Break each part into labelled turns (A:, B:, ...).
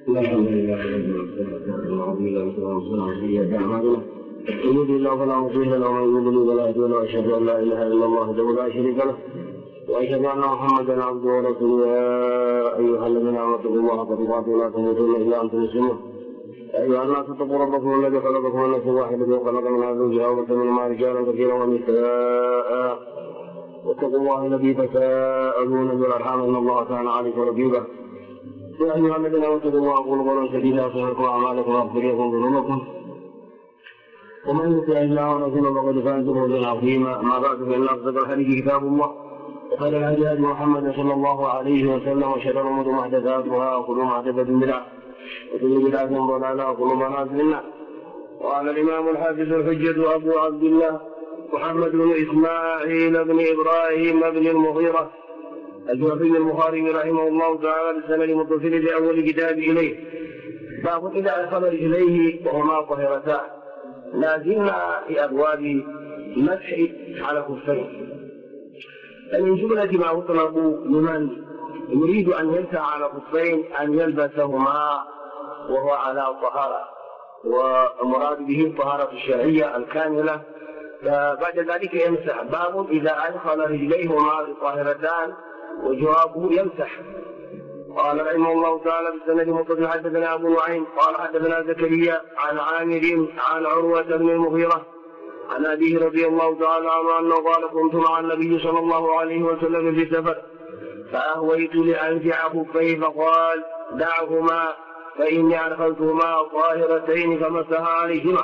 A: الحمد لله رب العالمين. يهدي الله فلا مضل له ومن يضلل فلا هادي له، واشهد ان لا اله الا الله وحده لا شريك له، واشهد ان محمدا عبده ورسوله. يا ايها الذين امنوا اتقوا الله حق تقاته ولا تموتن الا انتم مسلمون. يا ايها الناس اتقوا ربكم الذي خلقكم من نفس واحده وخلق منها زوجها وبث منهما رجالا كثيرا ونساء، واتقوا الله الذي تساءلون به والارحام ان الله كان عليكم رقيبا. يا ايها الذين امنوا اتقوا الله وقولوا قولا سديدا يصلح لكم اعمالكم ويغفر لكم ذنوبكم، ومن يطع الله ورسوله فقد فاز فوزا عظيما. اما بعد فان اصدق الحديث كتاب الله، وخير الهدي هدي محمد صلى الله عليه وسلم، وشر الامور محدثاتها وكل محدثه بدعه وكل بدعه ضلاله وكل ضلاله في النار. قال الامام الحافظ الحجه ابو عبد الله محمد بن اسماعيل بن ابراهيم بن المغيرة الجوفي البخاري رحمه الله تعالى بالسند المتصل باول كتاب اليه. باب اذا ادخل رجليه وهما طاهرتان. لا زلنا في ابواب المسح على الخفين. فمن جمله ما يطلب لمن يريد ان يمسح على الخفين ان يلبسهما وهو على طهاره، والمراد به الطهاره الشرعيه الكامله، فبعد ذلك يمسح. باب اذا ادخل رجليهما طاهرتان، وجوابه يمسح. قال رحمه الله تعالى بالسند المتصل حدثنا ابو نعيم قال حدثنا زكريا عن عامر عن عروه بن المغيرة عن ابيه رضي الله تعالى عنه انه قال: كنت مع النبي صلى الله عليه وسلم في سفر فاهويت لانزع خفيه فقال: دعهما فاني ادخلتهما طاهرتين فمسح عليهما.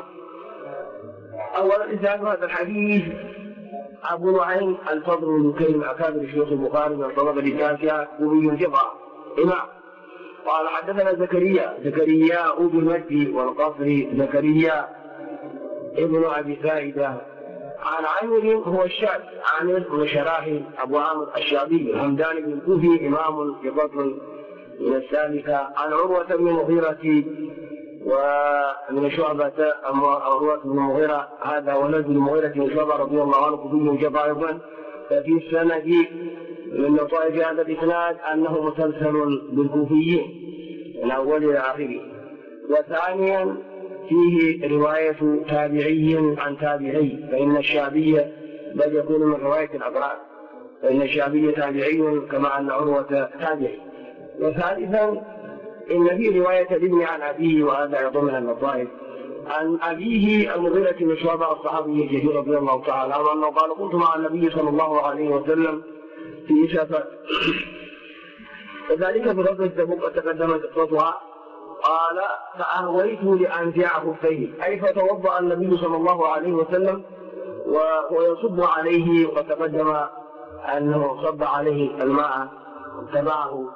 A: اولا اسناد هذا الحديث ابو نعيم الفضل بن كريم اكابر شيوخ البخاري من الطبقه التاسعه قوي ثقه امام. قال حدثنا زكريا بالمجد والقصر زكريا ابن ابي سائده عن عامر هو الشعبي، عامر بن شراحي ابو عامر الشعبي الهمداني بن الكوفي امام ثقة من السالكه. عن عروه بن المغيرة ومن شعبة عروة بن المغيرة، هذا ولد بن المغيرة بن شعبة رضي الله عنه كوفي جبا ايضا. ففي السند من لطائف هذا الاسناد انه مسلسل بالكوفيين من اول الى اخره. وثانيا فيه رواية تابعي عن تابعي، فإن الشعبي بل يكون من رواية الأبرار، فإن الشعبي تابعي كما أن عروة تابعي. وثالثا إن فيه رواية الابن عن أبيه، وهذا أيضا من اللطائف، عن أبيه المغيرة بن شعبة الصحابي الجليل رضي الله تعالى عنه أنه قال: كنت مع النبي صلى الله عليه وسلم في سفر، وذلك في غزوة تبوك تقدمت قصتها. قال: فأهويت لأنزع خفيه، أي فتوضأ النبي صلى الله عليه وسلم ويصب عليه، وتقدم أنه صب عليه الماء تبعه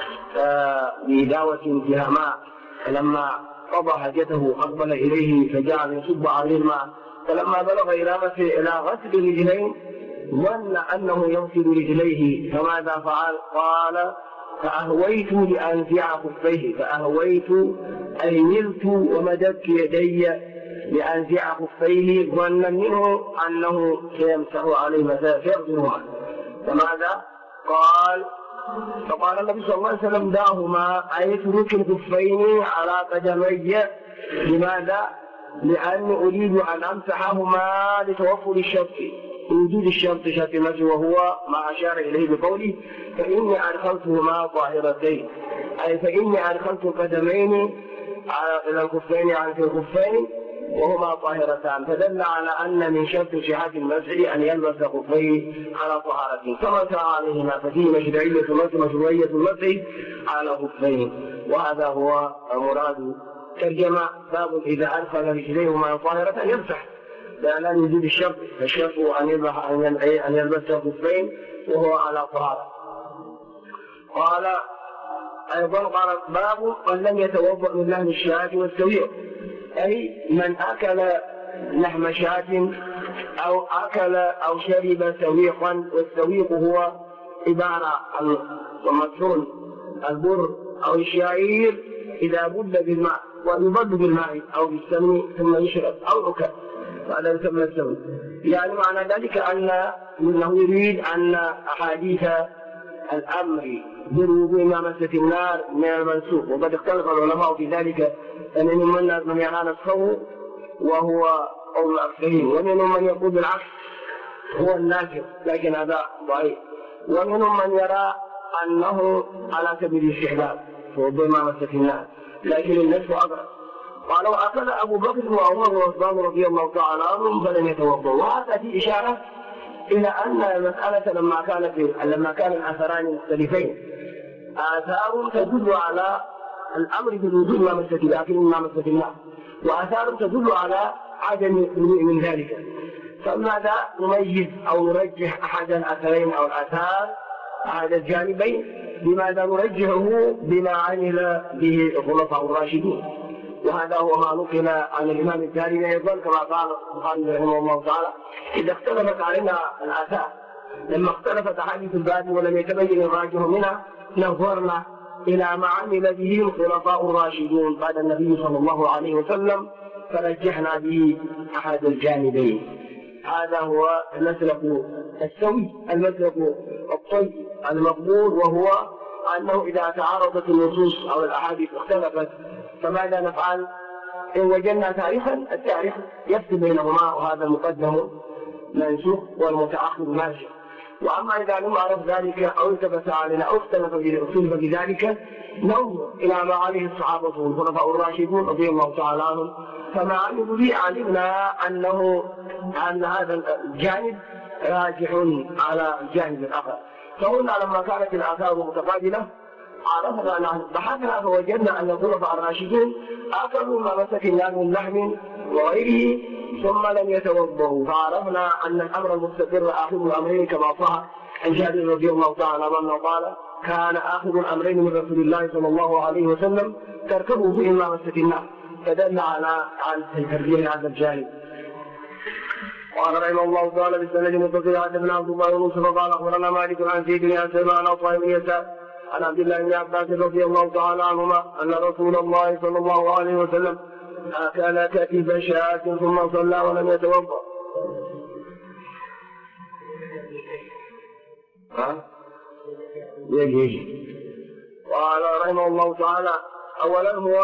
A: بداوة فيها ماء، فلما قضى حاجته أقبل إليه فجعل يصب عليه الماء، فلما بلغ إلى غسل رجلين ظن أنه يغسل رجليه، فماذا فعل؟ قال: فأهويت لأنزع خفيه. فأهويت أي ملت ومددت يدي لأنزع خفيه ظنا منه أنه سيمسح عليه مسافرهما. فماذا قال؟ فقال النبي صلى الله عليه وسلم: دعهما، أي اترك الخفين على قدمي. لماذا؟ لأني أريد أن أمسحهما لتوفر الشرط، وجود الشرط شرط المسح، وهو ما أشار إليه بقوله: فإني أدخلتهما طاهرتين، أي فإني أدخلت القدمين إلى الخفين عن في الخفين وهما طاهرتان، فدل على أن من شرط صحة المسح أن يلبس خفيه على طهارته، فمسح عليهما، ففيه مشروعية المسح على خفين. وهذا هو مراد ترجمة باب إذا أدخل رجليهما طاهرة يمسح، لأن وجود الشرط، فالشرط أن يلبس خفين وهو على طهارة. قال أيضا قال: باب من لم يتوضأ من لحم الشاة والسويق، أي من أكل لحم شاة أو أكل أو شرب سويقا، والسويق هو عبارة عن مطحون البر أو الشعير إذا بد بالماء، ويبد بالماء أو بالسمن ثم يشرب أو أكل، هذا يسمى السويق. يعني معنى ذلك أنه يريد أن أحاديث الأمر بالوضوء ما مست النار من المنسوخ. وقد اختلف العلماء في ذلك، فمنهم من يرى نسخه وهو قول الأكثرين، ومنهم من يقول بالعكس هو الناسخ، لكن هذا ضعيف، ومنهم من يرى أنه على سبيل الاستحباب وضوء ما مست النار، لكن النسخ أقرب. ولو أكل أبو بكر وعمر وعثمان رضي الله تعالى عنهم فلم يتوضأوا. وهذا في إشارة إلى أن المسألة لما كان الأثران مختلفين، آثار تدل على الأمر بالوضوء ما مست لكن ما مست النار، وآثار تدل على عدم من ذلك. فماذا نميز أو نرجح أحد الأثرين أو الآثار أحد الجانبين؟ لماذا نرجحه بما عمل به الخلفاء الراشدون؟ وهذا هو ما نقل عن الإمام الدارمي أيضا كما قال البخاري رحمه الله تعالى: إذا اختلفت علينا الآثار، لما اختلفت أحاديث الباب ولم يتبين الراجح منها، نظرنا إلى ما عمل به الخلفاء الراشدون بعد النبي صلى الله عليه وسلم فرجحنا به أحد الجانبين. هذا هو المسلك السوي، المسلك الطيب المقبول، وهو أنه إذا تعارضت النصوص أو الأحاديث اختلفت فماذا نفعل؟ إن وجدنا تاريخا، التاريخ يفصل بينهما، وهذا المقدم منسوخ والمتأخر ناسخ. وأما إذا لم نعرف ذلك أو التبس علينا أو اختلف بذلك، ننظر إلى ما عليه الصحابة والخلفاء الراشدون رضي الله تعالى عنهم، فما عملوا به علمنا أن هذا الجانب راجح على الجانب الآخر. فهنا لما كانت الآثار متقابلة عرفنا أن بحثنا فوجدنا أن الخلفاء الراشدون أكلوا ما مست النار من لحم وغيره ثم لم يتوضأوا، فعرفنا أن الأمر المستقر آخر الأمرين كما صح عن جابر رضي الله تعالى عنه قال: كان آخر الأمرين من رسول الله صلى الله عليه وسلم تركبوا فيه ما مست النار، فدل على تربية هذا الجانب. قال رحمه الله تعالى: بالسند متصل حدثنا عبد الله بن يوسف قال أخبرنا مالك عن زيد بن أسلم عن عطاء بن يسار عن عبد الله بن عباس رضي الله تعالى عنهما أن رسول الله صلى الله عليه وسلم أكل كتف شاة ثم صلى ولم يتوضأ. يجي قال رحمه الله تعالى: أولا هو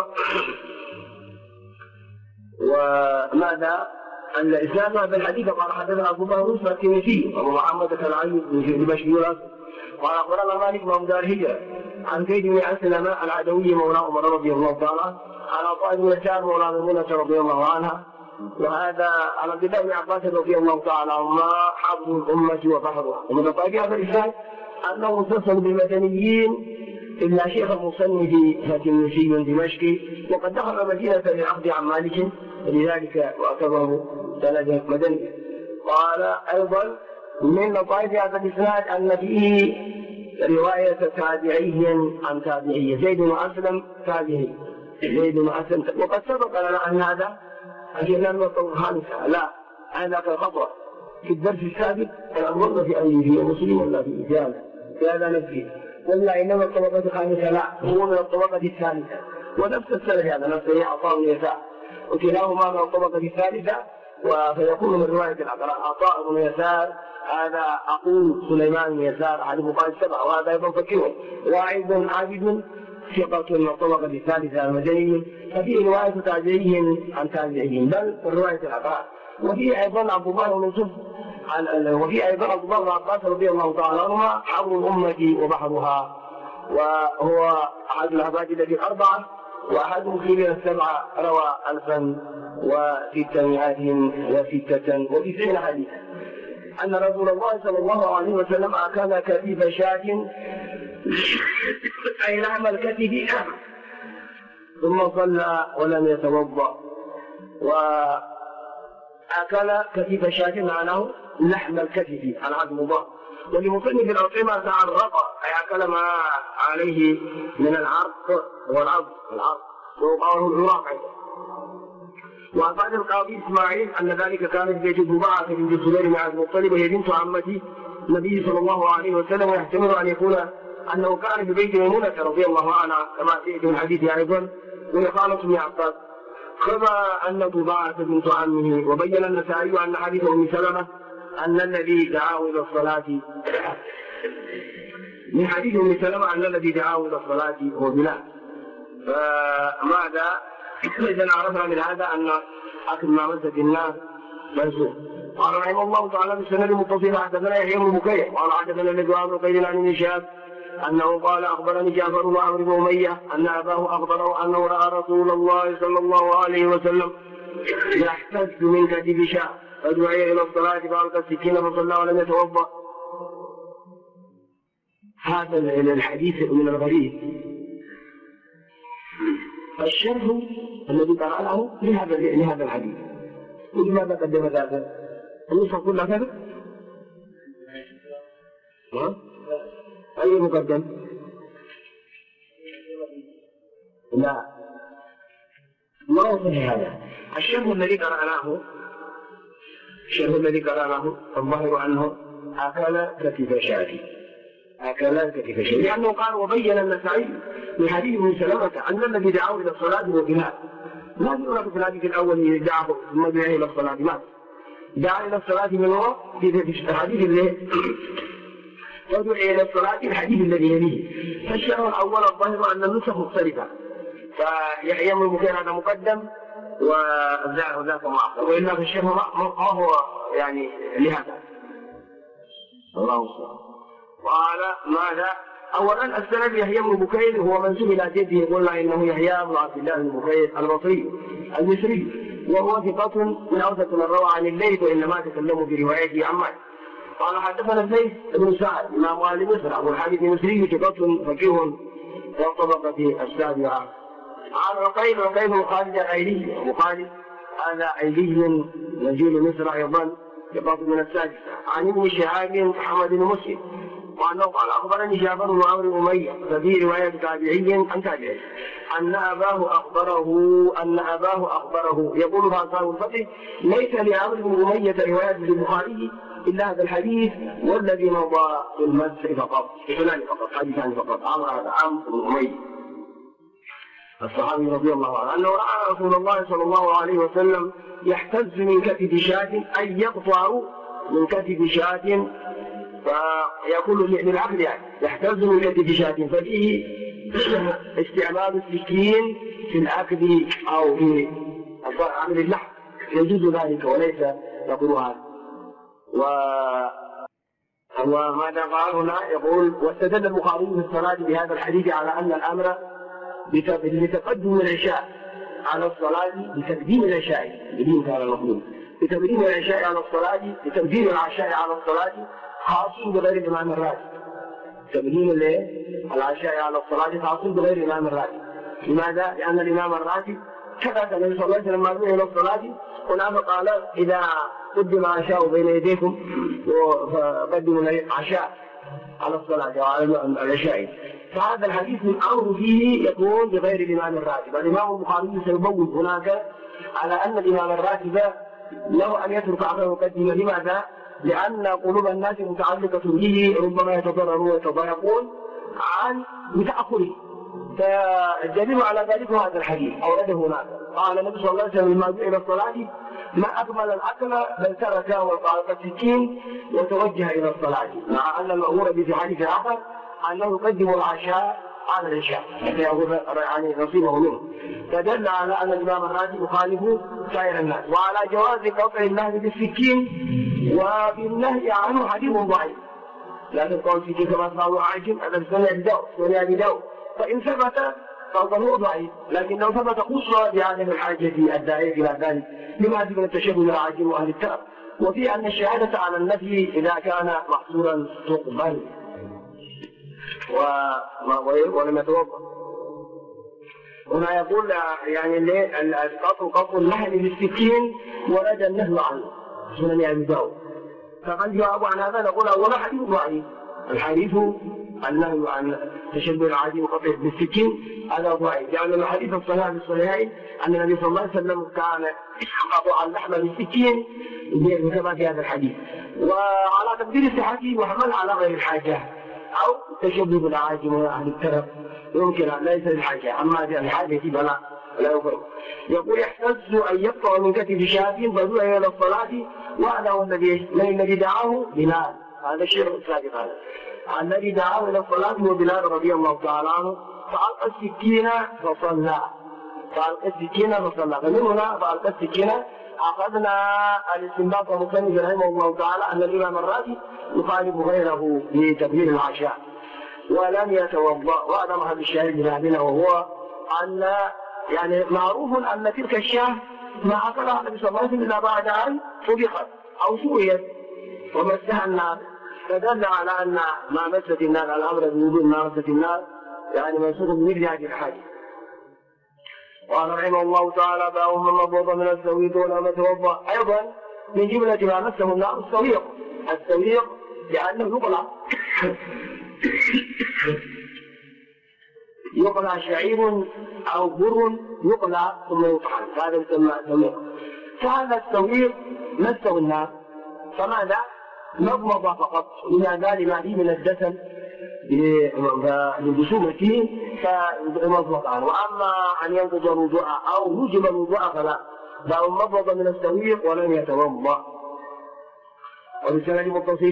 A: وماذا أن الإسلام هذا الحديث قال حدثنا عبد الله بن يوسف التنيسي وأبو محمد العلي بن دمشق قال أخبرنا مالك بن دار هجرة عن زيد بن أسلم العدوي مولى عمر رضي الله تعالى عن عطاء بن يسار مولى ميمونة رضي الله عنها، وهذا عن عبد الله بن عباس رضي الله تعالى عنهما حافظ الأمة وفخرها. ومن طريق هذا الإسلام أنه اتصل بالمدنيين إلا شيخ المصنف التنيسي دمشقي، وقد دخل المدينة للعقد عن مالك ولذلك واعتبره سند مدني. قال أيضا من لطائف هذا الإسناد أن فيه رواية تابعي عن تابعي، زيد بن أسلم تابعي، زيد بن أسلم، وقد سبق لنا أن هذا أجلنا النقطة الخامسة، لا هذا كالخطأ في الدرس السابق الأمر في أيه مسلم ولا في إجابة في هذا نفسه، ولا إنما الطبقة الخامسة، لا هو من الطبقة الثالثة، ونفس السنة هذا نفسه عطاء بن يسار، وكلاهما من الطبقة الثالثة، فيكون من رواية الأقراء عطاء بن يسار هذا أقول سليمان بن يسار أحد فقهاء السبع، وهذا أيضا فقيه واعظ عابد ثقة من الطبقة الثالثة المدني، ففيه رواية تابعي عن تابعين بل رواية الأقراء. وفيه أيضا عبد الله بن يوسف وفيه أيضا عبد الله بن عباس رضي الله تعالى عنهما حبر الأمة وبحرها، وهو أحد العباد الأربعة وأحد من السبعة روى 1696 حديثا أن رسول الله صلى الله عليه وسلم أكل كتف شاة أي لحم الكتف ثم صلى ولم يتوضأ. وأكل كتف شاة معناه لحم الكتف على عدم الله، ولمصنف الأطعمة تعرق أي أكل ما عليه من العرق والعرق وقاله العراق. وأفاد القاضي إسماعيل أن ذلك كان في بيت ضباعة بنت الزبير بن عبد المطلب وهي بنت عمة النبي صلى الله عليه وسلم، ويحتمل أن يكون أنه كان في بيت ميمونة رضي الله عنها كما في الحديث أيضا، وهي خالة ابن عباس، كما أن ضباعة بنت عمه. وبين النسائي أن حديث أم سلمة أن الذي دعاه إلى الصلاة من حديث ام سلمة أن الذي دعاه إلى الصلاة هو بلال. فماذا؟ إذا عرفنا من هذا أن أكل ما مسك الناس منسوخ. قال رحمه الله تعالى بالسند المتصل حدثنا يحيى بن بكير قال حدثنا الذي بن قيل عن ابن شهاب أنه قال أخبرني جعفر وعمرو بن أمية أن أباه أخبره أنه رأى رسول الله صلى الله عليه وسلم يحتج من كتف شاة فدعي إلى الصلاة فألقى السكين فصلى ولم يتوضأ. هذا الحديث من الغريب. الشرح الذي قرأناه لهذا الحديث. ولماذا قدم ذلك؟ النصف كلها كذا؟ أي مقدم؟ لا ما هو صحيح هذا. الشرح الذي قرأناه الظاهر عنه أكل كتف شاة لأنه قال وبين النسائي من حديث ابن سلمة أن الذي دعاه إلى الصلاة هو بلال. ما يقول في الحديث الأول دعاه ثم دعا إلى الصلاة، ما دعا إلى الصلاة من هو في الحديث الذي ودعي إلى الصلاة الحديث الذي يليه. فالشرح الأول الظاهر أن النسخ مختلفة، فيحيى بن بكير هذا مقدم وذاك مؤخر، وإلا في الشرح ما هو يعني لهذا. الله أكبر. قال ماذا؟ أولا السند يحيى بن بكير هو منسوب إلى جده، قلنا إنه يحيى بن عبد الله بن بكير البصري المصري، وهو ثقة من أوثق من روى عن الليث وإنما تكلموا في روايته عن مالك. قال حدثنا الليث بن سعد إمام أهل مصر أبو الحديث المصري ثقة فقيه والطبقة السابعة. عن عقيل بن خالد الأيلي، أبو خالد هذا أيلي نجيل مصر أيضا ثقة من السادسة. عن ابن شهاب محمد بن مسلم وأنه قال أخبرني جعفر وعمرو بن أمية، ففي رواية تابعي عن تابعي أن أباه أخبره يقول فأصحاب الفتح ليس لعمرو بن أمية رواية البخاري إلا هذا الحديث والذي مضى في المسح فقط، حديثان فقط. عمرو بن أمية الصحابي رضي الله عنه أنه رأى رسول الله صلى الله عليه وسلم يحتز من كتف شاة، أي يقطع من كتف شاة، فيقول للعقل يعني يحتز من كتف شاة، ففيه استعمال السكين في الأكل أو في عمل اللحم يجوز ذلك وليس يقول هذا. وماذا قال هنا؟ يقول واستدل البخاري في الصلاة بهذا الحديث على أن الأمر بتقدم العشاء على الصلاة، بتقديم العشاء بتقديم العشاء على الصلاة، بتقديم العشاء على الصلاة خاص بغير الإمام الراتب. تقديم العشاء على الصلاة خاص بغير الإمام الراتب. لماذا؟ لأن الإمام الراتب كذا النبي صلى الله عليه وسلم لما دعا إلى الصلاة هنا فقال إذا قدم العشاء بين يديكم فقدموا العشاء على الصلاة وعلى العشاء. فهذا الحديث من أمر فيه يكون بغير الإمام الراتب. الإمام البخاري سيبوب هناك على أن الإمام الراتب له أن يترك عمله مقدما. لماذا؟ لأن قلوب الناس متعلقة به، ربما يتضررون ويتضايقون عن بتأخره. فالدليل على ذلك هذا الحديث أورده هناك. قال النبي صلى الله عليه وسلم لما دعا إلى الصلاة ما أكمل الأكل بل ترك وقال السكين وتوجه إلى الصلاة، مع أن المأمور به في حديث آخر أنه يقدم العشاء على العشاء حتى يأخذ يعني نصيبه منه. فدل على أن الإمام الراتب يخالف سائر الناس، وعلى جواز قطع النهي بالسكين وبالنهي عنه حديث ضعيف. لا تقول السكين كما صار عاجم هذا سنة أبي داود، فإن ثبت فهو ضعيف، لكنه ثبت خصوصا بعدم الحاجة الداعية إلى ذلك لما من التشبه بالعاجم وأهل الترف، وفي أن الشهادة على النفي إذا كان محصورا تقبل ولم يتوضأ. هنا يقول يعني قطع النهي بالسكين ورد النهي عنه سنن أبي داود. فقد جواب عن هذا نقول أولا حديث ضعيف، الحديث النهي عن تشبه العاجم وقطعه بالسكين هذا ضعيف، لأن يعني الحديث الصحيح بالصحيحين أن النبي صلى الله عليه وسلم كان يقطع اللحم بالسكين كما في هذا الحديث، وعلى تقدير صحته وحمل على غير الحاجة أو تشبه بالعاجم وأهل الترف يمكن أن ليس الحاجة، أما في الحاجة فلا يفرق. يقول يحتز أن يقطع من كتف شاة فدعا إلى الصلاة وهذا هو الذي دعاه بلال. هذا الشيء السابق هذا. الذي دعاه إلى الصلاة هو بلال رضي الله تعالى عنه، فألقى السكين فصلى، فألقى السكين فصلى. فمن هنا فألقى السكين أخذنا الاستنباط ومصنف رحمه الله تعالى أن الإمام الراتب يخالف غيره في تكبير العشاء ولم يتوضأ. وهذا محل الشاهد بنا وهو أن يعني معروف أن تلك الشاة ما أكلها النبي صلى الله عليه وسلم إلا بعد أن طبخت أو سويت ومسها النار، فدل على أن ما مست النار الأمر بوجود ما مست النار يعني منسوخ بمثل هذه الحديث. قال رحمه الله تعالى: باب من مضض من السويق ولم يتوضأ. أيضا من جملة ما مسه النار السويق لأنه يقلع شعير أو بر يقلع ثم يطحن، هذا يسمى سويق. فهذا السويق مسه النار، فماذا؟ مضمض فقط، لما فيه من الدسم بجسومته فمضمض عنه. وأما أن ينقض الوضوء أو يوجب الوضوء فلا، بل مضمض من السويق ولم يتوضأ. وبسند متصل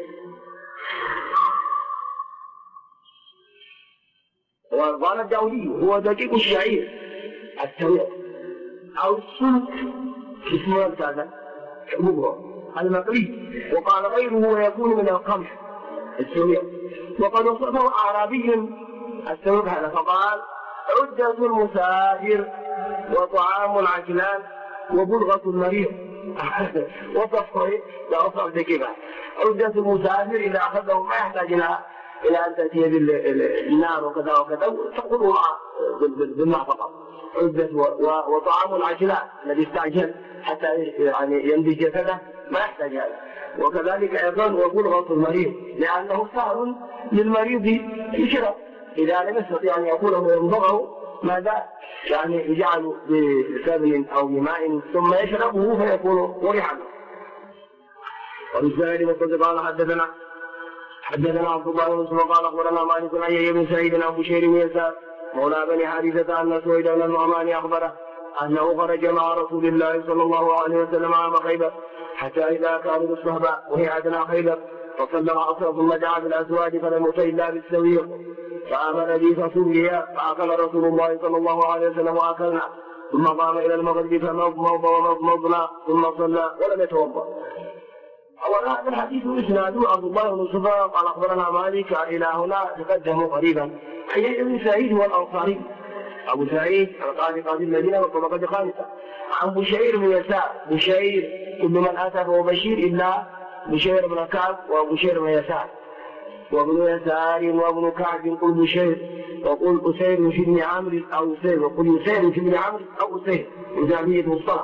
A: وقال الداودي هو دقيق الشعير السويق أو السلك اسمه هذا المقلي، وقال غيره يكون من القمح السويق. وقد وصفه أعرابي السويق هذا فقال: عدة المسافر وطعام العجلان وبلغة المريض. وصفه لا وصف ذكي. عدة المسافر إذا أخذه ما يحتاج إلى أن تأتي بالنار وكذا وكذا، تقول بالماء فقط. عدة وطعام العجلان الذي استعجل حتى يعني ينضج جسده ما يحتاج هذا. وكذلك أيضا وبلغة المريض لأنه سهل للمريض يشرب إذا لم يستطيع أن يأكله ويمضغه، ماذا يعني يجعل بسبل أو بماء ثم يشربه فيكون مريحا. وبالتالي مصدق قال حدثنا عبد الله بن مسلم قال أخبرنا مالك عن يحيى بن سعيد عن بشير بن يسار مولى بني حارثة أن سويد بن النعمان أخبره أنه خرج مع رسول الله صلى الله عليه وسلم عام خيبر حتى إذا كانوا بالصهباء وهي أدنى خيبر فصلى العصر ثم دعا بالأزواج فلم يطع إلا بالسويق فآمن بي فصلي فأكل رسول الله صلى الله عليه وسلم وأكلنا ثم قام إلى المغرب فمضمض ومضمضنا ثم صلى ولم يتوضأ. أولا هذا الحديث إسناده عبد الله بن مسلم قال أخبرنا مالك إلى هنا تقدم قريبا. يحيى بن سعيد هو الأنصاري أبو سعيد قاضي المدينة والطبقة الخامسة عن بشير بن يسار. بشير كل من أتى فهو بشير إلا بشير بن كعب وبشير بن يسار وابن يسار وابن كعب قل بشير وقل أسير في ابن عمرو أو أسير وقل يسير في ابن عمرو أو أسير وزعبية مصطلح.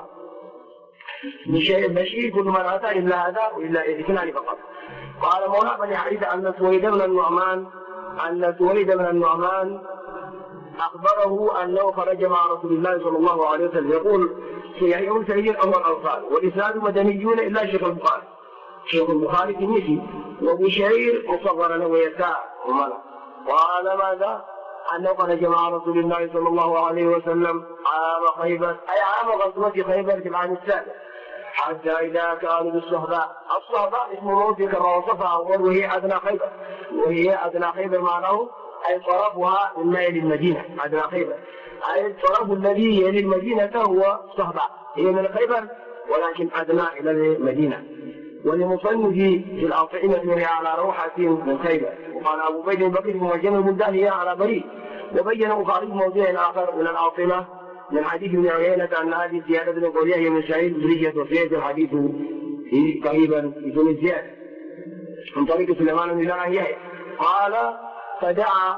A: بشير كل من أتى إلا هذا وإلا اثنان فقط. قال مولى بني حارثة أن سويد بن النعمان أخبره أنه خرج مع رسول الله صلى الله عليه وسلم. يقول يحيى بن سعيد أول الأنصار والإسناد مدنيون إلا شيخ البخاري تلميذه وبشير مصغر له ويسار وملا. قال ماذا؟ أنه خرج مع رسول الله صلى الله عليه وسلم عام خيبر أي عام غزوة خيبر في العام السابع حتى إذا كانوا بالصهباء. الصهباء اسم موت كما وصفها أول وهي أدنى خيبر معناه أي طرفها من ميل المدينة. أدنى خيبر أي الطرف الذي يلي المدينة هو صهباء، هي من خيبر ولكن أدنى إلى المدينة. ولمصنف في الأطعمة وهي على روحة من خيبر. وقال أبو بكر البكر في معجم البلدان هي على بريء. وبين البخاري موضوع آخر من الأطعمة من حديث ابن عيينة أن هذه زيادة بن قوليه من سعيد زرية وفية الحديث في قريبا بدون زيادة من طريق سليمان بن يحيى. قال فدعا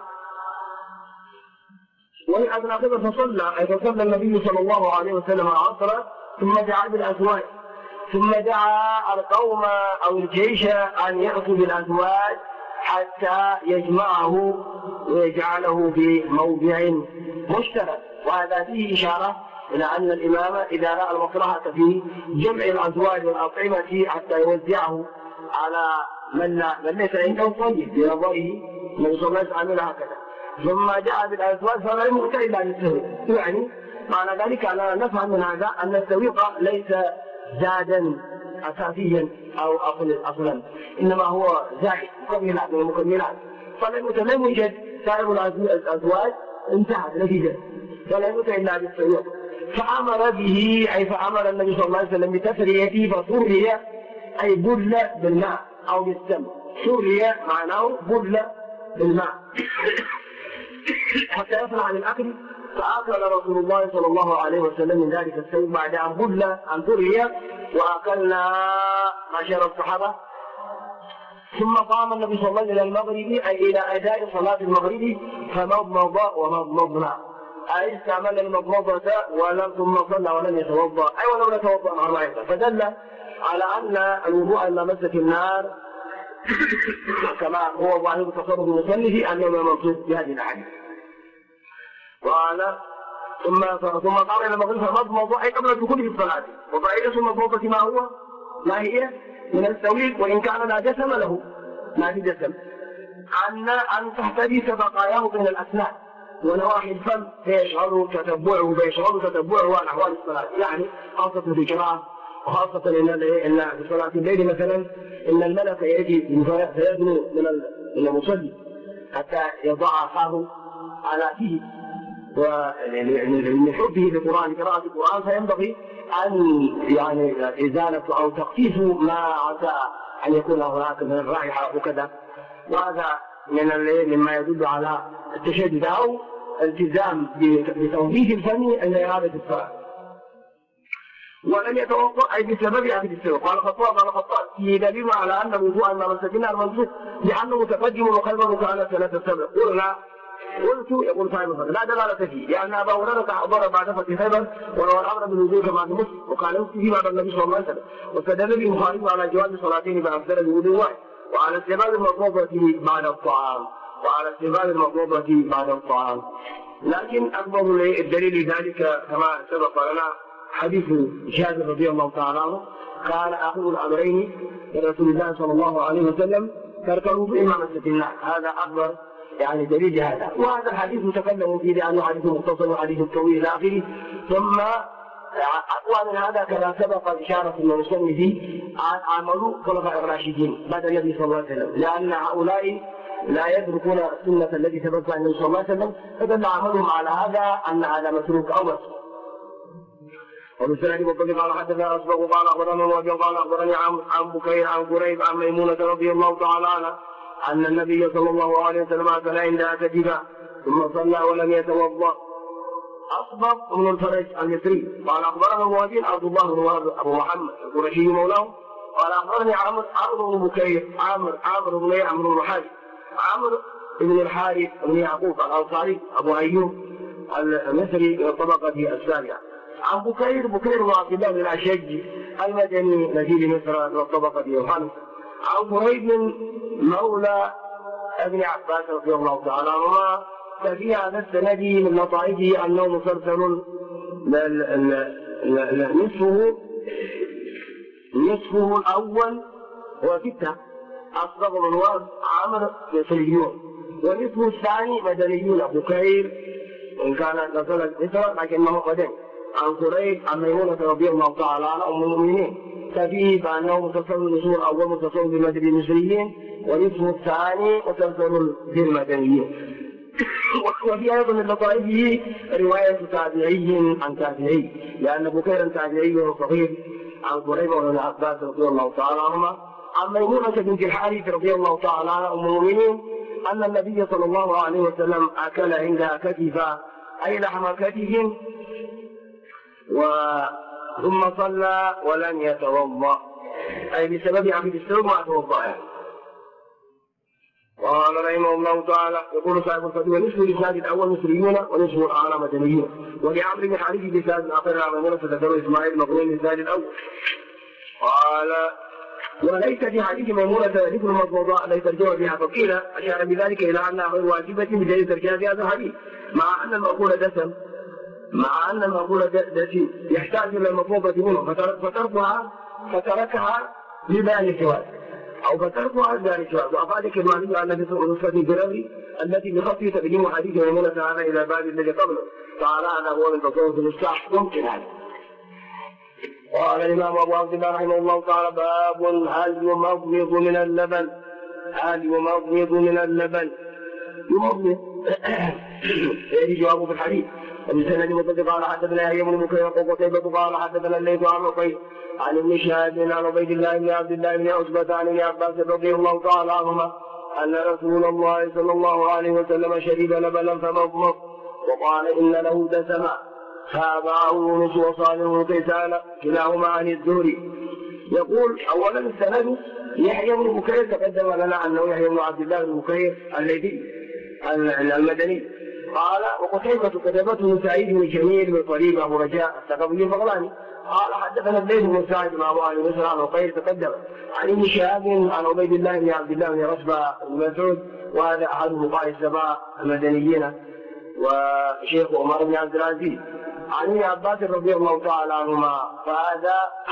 A: ولأدنى خيبر فصلى النبي صلى الله عليه وسلم العصر ثم دعا بالأزواج ثم دعا القوم أو الجيش أن يأتوا بالأزواج حتى يجمعه ويجعله في موضع مشترك. وهذا فيه إشارة إلى أن الإمام إذا رأى المصلحة في جمع الأزواج والأطعمة حتى يوزعه على من ليس عنده طيب في نظره من صلى عمل هكذا ثم دعا بالأزواج فلا يمكن إلا بالسويق. يعني معنى ذلك أننا نفهم من هذا أن السويق ليس زادا أساسيا أو أصلا، إنما هو زائد مكملات من المكملات. فلم يوجد سائر الأزواج انتهت نتيجة، فلا يوجد إلا بالسيوف. فأمر به، أي فأمر النبي صلى الله عليه وسلم بتسريته، فسري أي بل بالماء أو بالسم. سري معناه بل بالماء حتى يصل عن الأكل. فأكل رسول الله صلى الله عليه وسلم من ذلك السيف بعد أن بل أن سري، وأكلنا معشر الصحابة. ثم قام النبي صلى الله عليه وسلم إلى المغرب، أي إلى أداء صلاة المغرب، فمضمض ومضمضنا، أي استعمل المضمضة ثم صلى ولم يتوضأ، أي ولو لم يتوضأ أربعة. فدل على أن الوضوء إلى مسة النار كما هو ظاهر تصرف المصنف أنه منصوص بهذه الأحاديث. وقال ثم قام إلى المغرب فمضمض، أي قبل الدخول في الصلاة. وفائدة المضمضة ما هي؟ من التوحيد، وإن كان لا جسم له، ما في جسم، أن تحتبس بقاياه بين الأسنان ونواحي الفم، فيشغل تتبعه عن أحوال الصلاة. يعني خاصة في القراءة، وخاصة إن في صلاة الليل مثلا إن الملك يأتي فيدنو من المصلي حتى يضع عصاه على فيه، ومن حبه للقرآن قراءة القرآن، فينبغي أن يعني إزالة أو تخفيف ما عسى أن يكون هناك من الرائحة وكذا. وهذا مما يدل على التشدد أو التزام بتنظيف الفم عند إرادة الصلاة. ولم يتوضأ أي بسبب أكل السبب. قال خطاب فيه دليل على أن الوضوء إلى مسة النار منسوخ، لأنه متقدم وخبره كان سنة السبع. قلت يقول صاحب الفضل لا دلالة فيه، لأن أبا هريرة حضر بعد فتح خيبر وروى الأمر بالوضوء كما في مسلم، وقال يفتي بعد النبي صلى الله عليه وسلم. واستدل البخاري على جواز صلاتين بأفضل الوضوء واحد، وعلى استعمال المضمضة بعد الطعام. لكن أكبر الدليل ذلك كما سبق لنا حديث جابر رضي الله تعالى عنه، كان آخر الأمرين لرسول الله صلى الله عليه وسلم ترك الوضوء مع مسة النار. هذا أكبر يعني دليل هذا. وهذا الحديث متكلم فيه لأنه حديث مختصر وحديث طويل إلى آخره. ثم أقوى من هذا كما سبق إشارة المصنف فيه عملوا خلفاء الراشدين بعد النبي صلى الله عليه وسلم، لأن هؤلاء لا يتركون السنة التي ثبتت عن النبي صلى الله عليه وسلم، فدل عملهم على هذا أن هذا متروك أو مسروق. وبالسند مطلق قال حدثنا أسبق قال أخبرنا وابي قال أخبرني عن بكير عن قريب عن ميمونة رضي الله تعالى عنها أن النبي صلى الله عليه وسلم أكل عندها كتفا ثم صلى ولم يتوضأ. أصبغ بن الفرج المصري قال أخبرنا المؤذن عبد الله بن وهب أبو محمد القرشي مولاه قال أخبرني عمرو بن بكير عمرو بن الحارث عمرو بن الحارث بن يعقوب الأنصاري أبو أيوب المصري من الطبقة السابعة. عن بكير بن عبد الله بن الأشج المدني نزيل مصر من الطبقة الخامسة. عن قريب مولى ابن عباس رضي الله تعالى عنهما. ففي هذا السند من لطائفه أنه مسلسل نصفه الأول هو 6 أصدق من واد عمرو مصريون، ونصفه الثاني مدنيون بكير إن كان نزل مصر لكنه مدني. عن قريب عن ميمونة رضي الله تعالى عنها أم المؤمنين، ففيه فأنه مسلسل النصف الأول مسلسل بالمدني المصريين، ونصفه الثاني مسلسل بالمدنيين. وفي أيضا من لطائفه رواية تابعي عن تابعي، لأن بكير تابعي صغير عن قريب وابن عباس رضي الله تعالى عنهما. عن ميمونة بنت الحارث رضي الله تعالى عنها أم المؤمنين أن النبي صلى الله عليه وسلم أكل عندها كتفا أي لحم كتف ثم صلى ولم يتوضأ، أي بسبب عبد السوء ما توضأ. قال رحمه الله تعالى يقول صاحب الفتوى ونصف الإسناد الأول مصريون ونصف الآخر مدنيون. ولعمرو بن حارث بإسناد الآخر عن ميمونة فذكر إسماعيل مقرون الإسناد الأول. قال وليس في حديث ميمونة ذكر المضمضة التي ترجمها فيها، فقيل أشار بذلك إلى أنها غير واجبة بدليل تركها في هذا الحديث، مع أن المأكول دسم يحتاج إلى المطلوبة منه فتركها لبيان الجواز أو فتركها لبيان الجواز. وأفاد كرماني أن في نسخة الجرابي التي بخطه تقديم حديث ميمونة تعالى إلى باب الذي قبله تعالى أنه هو من تصوف المستحق ممكن هذا. قال الإمام أبو عبد الله رحمه الله تعالى: باب هل يمضمض من اللبن؟ هل يمضمض من اللبن؟ يمضمض يأتي جوابه في الحديث. وبسند متصل قال حدثنا يحيى بن بكير وقتيبة قال حدثنا الليث عن عقيل عن ابن شهاب عن عبيد الله بن عبد الله بن عتبة عن ابن عباس رضي الله تعالى عنهما أن رسول الله صلى الله عليه وسلم شرب لبنا فمضمض وقال إن له دسما. تابعه يونس وصالح قتال كلاهما عن الزهري. يقول أولا السند يحيى بن بكير تقدم لنا أنه يحيى بن عبد الله بن بكير الليثي المدني. قال وقتيبة كتبته سعيد بن جميل بطريق أبو رجاء الثقفي البغلاني. قال حدثنا الليث بن سعد مع أبو علي بن عن عقيل تقدم عن ابن شهاب عن عبيد الله بن عبد الله بن رشبة بن مسعود، وهذا أحد فقهاء السبعة المدنيين وشيخ عمر بن عبد العزيز، عن ابن عباس رضي الله تعالى عنهما. فهذا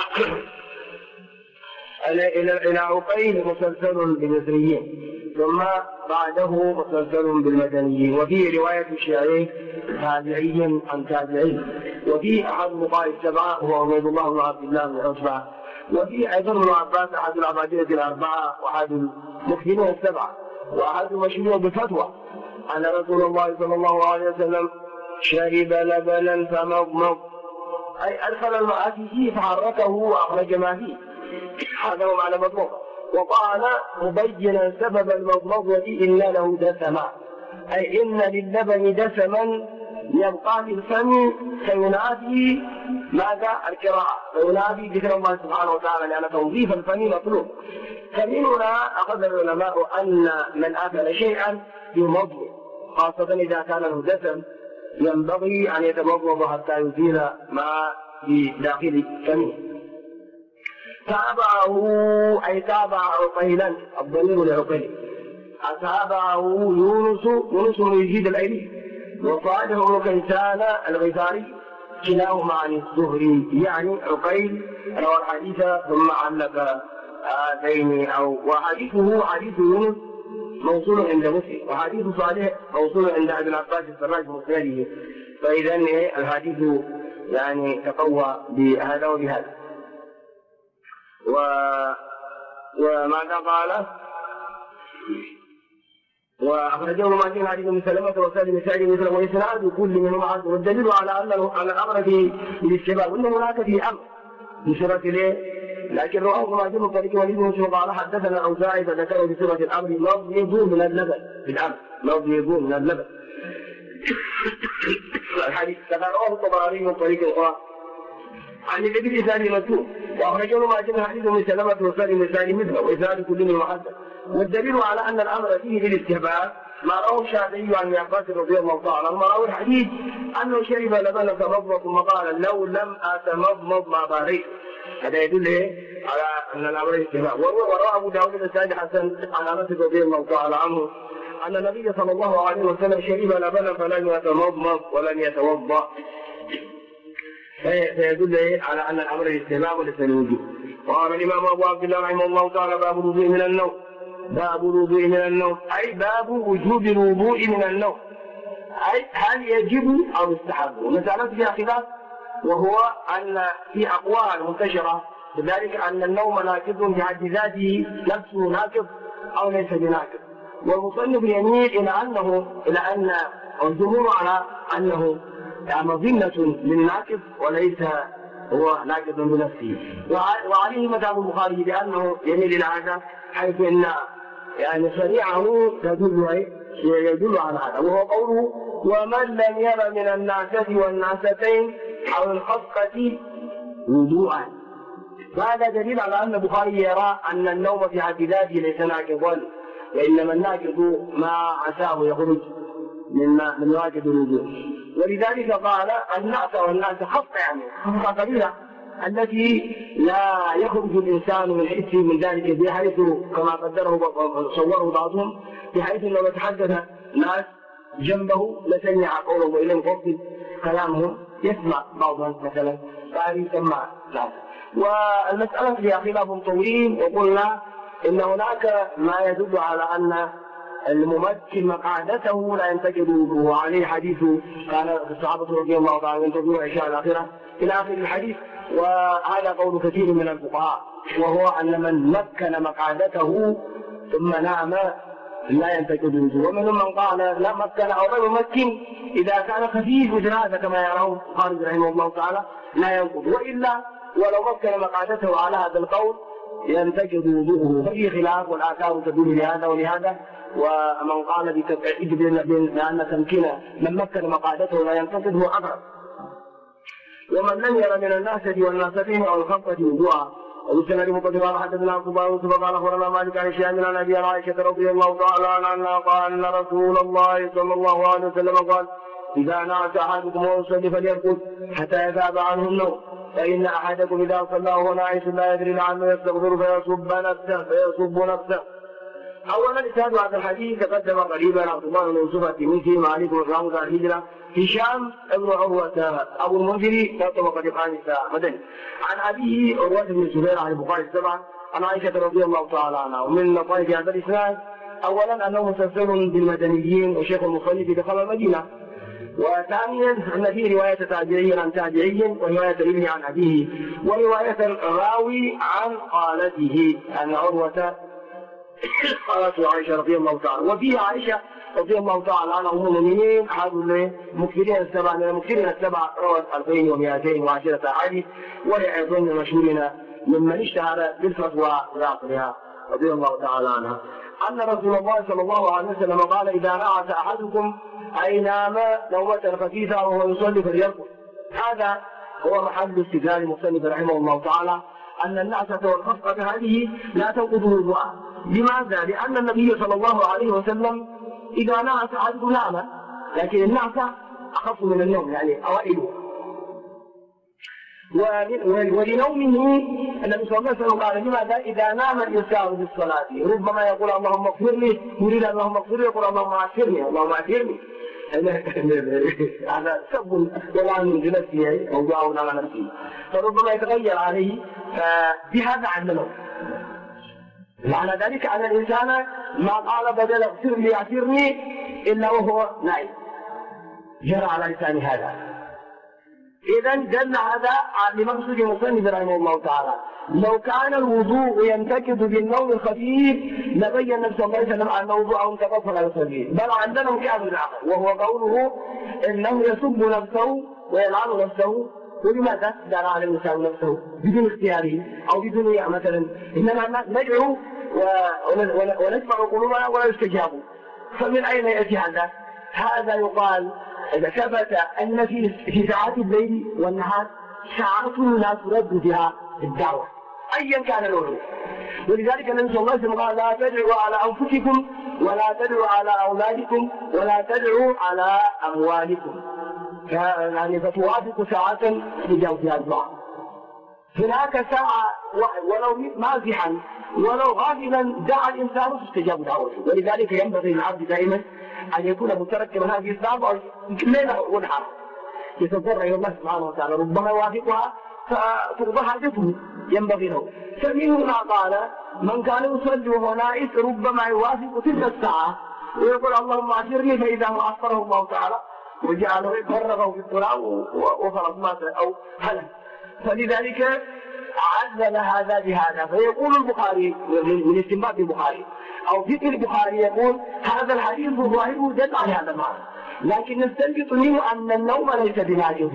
A: إلى عقيل مسلسل بالمصريين، ثم بعده مسلسل بالمدنيين، وفيه رواية الشيعي تابعي عن تابعي، وفيه أحد فقهاء السبعة وهو عبيد الله بن عبد الله بن عتبة، وفيه أيضا ابن عباس أحد العبادلة الأربعة وأحد المكثرين السبعة وأحد مشهور بالفتوى أن رسول الله صلى الله عليه وسلم شرب لبنا فمضمض، أي أدخل الماء فيه فحركه وأخرج ما فيه، هذا هو معنى مضمض. وقال مبينا سبب المضمضة إن له دسما، أي إن للبن دسما يبقى في الفم فينادي ماذا؟ القراءة، فينادي ذكر الله سبحانه وتعالى، لأن توظيف الفم مطلوب. فمن هنا أخذ العلماء أن من أكل شيئا يمضمض، خاصة إذا كان له دسم ينبغي أن يتمضمض حتى يزيل ما في داخل فمه. تابعه أي تابع عقيلا، الضمير لعقيل، تابعه يونس بن يزيد الأيلي وصالح بن كيسان الغفاري كلاهما عن الزهري، يعني عقيل روى الحديث ثم علق هذين، وحديثه حديث يونس موصول عند مسلم، وحديث صالح موصول عند ابن عباس السراج مسنده، فإذا الحديث يعني تقوى بهذا وبهذا. وماذا قال؟ وأخرجه ما في حديث ابن سلمة وسالم بن سعد مثل وإسناد كل منهما عدل، والدليل على الأمر في الاستحباب، وإن هناك في أمر بسورة ليه؟ لكن رواه ما في طريق وليد بن مسلم قال حدثنا الأوزاعي فذكره بسورة الأمر مضمض من اللبن، بالأمر مضمض من اللبن. الحديث رواه الطبراني من طريق أخرى عن النبي الثاني مكتوب، وأخرجه ما في حديث ابن سلمة وسالم بن سعد مثله وإسناد كل منهما عدل. والدليل على أن الأمر فيه للاستحباب ما رواه الشافعي عن ابن عباس رضي الله تعالى عنه، روى الحديث أنه شرب لبنا فمضمض ثم قال لو لم أتمضمض ما باريت. هذا يدل على أن الأمر للاستحباب. وروى أبو داود بن حسن عن أنس رضي الله تعالى عنه أن النبي صلى الله عليه وسلم شرب لبنا فلم يتمضمض ولم يتوضأ، فيدل على أن الأمر للاستحباب وليس للوجوب. وقال الإمام أبو عبد الله رحمه الله تعالى باب الوضوء من النوم، باب الوضوء من النوم أي باب وجوب الوضوء من النوم، أي هل يجب أو يستحب. ومسألة فيها خلاف، وهو أن في أقوال منتشرة بذلك أن النوم ناقض بحد ذاته، نفسه ناقض أو ليس بناقض. والمصنف يميل إلى أن الجمهور على أنه مظنة للناقض وليس هو ناقض بنفسه، وعليه مذهب البخاري بأنه يميل إلى هذا، حيث أن يعني شريعه يدل على هذا، وهو قوله ومن لم ير من النعسة والنعستين أو الخفقة وضوءا. فهذا دليل على أن البخاري يرى أن النوم في حد ذاته ليس ناقضا، وإنما الناقض ما عساه يخرج من ناقض الوضوء. ولذلك قال النعس والنعس خفقة، يعني خفقة قليلة التي لا يخرج الإنسان من حسه من ذلك، بحيث كما قدره وصوره بعضهم، بحيث لو تحدث ناس جنبه لسمع قوله وإن لم يفصل كلامهم يسمع بعضهم مثلا، فهذه يسمع ناس. والمسألة فيها خلاف طويل، وقلنا إن هناك ما يدل على أن الممكن مقعدته لا ينتقد وضوءه، وعليه حديث كان الصحابة رضي الله تعالى ينتظرون عشاء الآخرة إلى آخر الحديث. وهذا قول كثير من الفقهاء، وهو أن من مكن مقعدته ثم نام لا ينتقد الوضوء، ومنهم من قال لا مكن أو غير ممكن إذا كان خفيف وجنازة كما يرون خالد رحمه الله تعالى لا ينقض، وإلا ولو مكن مقعدته على هذا القول ينتقد وضوءه. ففي خلاف والآثار تدل لهذا ولهذا، ومن قال بأن تمكين من مكن مقعدته لا ينتقد هو أقرب. ومن لم ير من الناسة والناسبين أو الخمسة وضوءا. وبالسند مقدمة حدثنا عبد الله بن سبق قال أخبرنا مالك عن هشام عن أبي عائشة رضي الله تعالى عنها قال أن رسول الله صلى الله عليه وسلم قال: إذا نعس أحدكم ويصلي فليرقد حتى يذهب عنه النوم، فإن أحدكم إذا صلى وهو ناعس لا يدري لعله يستغفر فيصب نفسه. أولا إسناد هذا الحديث تقدم قريبا عبد الله بن يوسف التميمي مالك وإمام دار الهجرة هشام بن عروة أبو المنذر وقد الخامسة مدني عن أبيه عروة بن الزبير عن البخاري السبعة عن عائشة رضي الله تعالى عنها. ومن لطائف هذا الإسناد أولا أنه مسلسل بالمدنيين وشيخ المصنف دخل المدينة، وثانيا أن فيه رواية تابعي عن تابعي ورواية ابن عن أبيه ورواية الراوي عن خالته أن عروة قالت عائشة رضي الله تعالى، وفيها عائشة رضي الله تعالى عنها أم المؤمنين أحد المكثرين السبعة من المكثرين السبعة روت 2210 أحاديث، وهي أيضا مشهورين ممن اشتهر بالفتوى بعصرها رضي الله تعالى عنها أن رسول الله صلى الله عليه وسلم قال: إذا نعس أحدكم أي نام نومة خفيفة وهو يصلي فليرقد. هذا هو محل استدلال المصنف رحمه الله تعالى أن النعسة والخفقة هذه لا تنقض وضوءا. لماذا؟ لأن النبي صلى الله عليه وسلم إذا نعس أحدكم نام، لكن النعسة أخف من النوم يعني أوائله. ولنومه النبي صلى الله عليه وسلم قال: لماذا؟ إذا نام الإنسان بالصلاة ربما يقول اللهم اغفر لي، يريد اللهم اغفر لي يقول اللهم اعفرني اللهم اعفرني. هذا سب ولعن بنفسه أو دعاء على نفسه، فربما يتغير عليه بهذا عن النوم. معنى ذلك أن الإنسان ما قال بدل اغفر لي اعفرني إلا وهو نائم، جرى على لسان هذا. إذا دل هذا لمقصود المصنف رحمه الله تعالى. لو كان الوضوء ينتقض بالنوم الخفيف لبين النبي صلى الله عليه وسلم أن وضوءه انتقض فلا يصلي، بل عندنا في أمر آخر وهو قوله إنه يسب نفسه ويلعن نفسه. ولماذا دار على الإنسان نفسه بدون اختياره أو بدون مثلا؟ إنما ندعو ونسمع قلوبنا ولا يستجاب. فمن أين يأتي هذا؟ هذا يقال إذا ثبت أن في ساعات الليل والنهار ساعات لا ترد بها الدعوة أيا كان الوضوء. ولذلك النبي صلى الله عليه وسلم قال: لا تدعوا على أنفسكم ولا تدعوا على أولادكم ولا تدعوا على أموالكم، يعني فتوافق ساعة تجاوز فيها الدعاء. هناك ساعة ولو مازحا ولو غافلا دعا الإنسان تستجاب دعوته. ولذلك ينبغي للعبد دائما أن يكون متركبا هذه الساعة ليلة ونهار يتضرع إلى الله سبحانه وتعالى، ربما يوافقها فتقضى حاجته ينبغي له. فمنهما قال: من كان يصلي وهو نائس ربما يوافق تلك الساعة ويقول اللهم اعفرني، فإذا هو عفره الله تعالى وجعله فرغه في التراب وخلاص مات أو هلك. فلذلك عزل هذا بهذا. فيقول البخاري من استنباط البخاري أو فقه البخاري يقول هذا الحديث ظاهره دل على هذا المعنى، لكن نستنبط منه أن النوم ليس بناجز.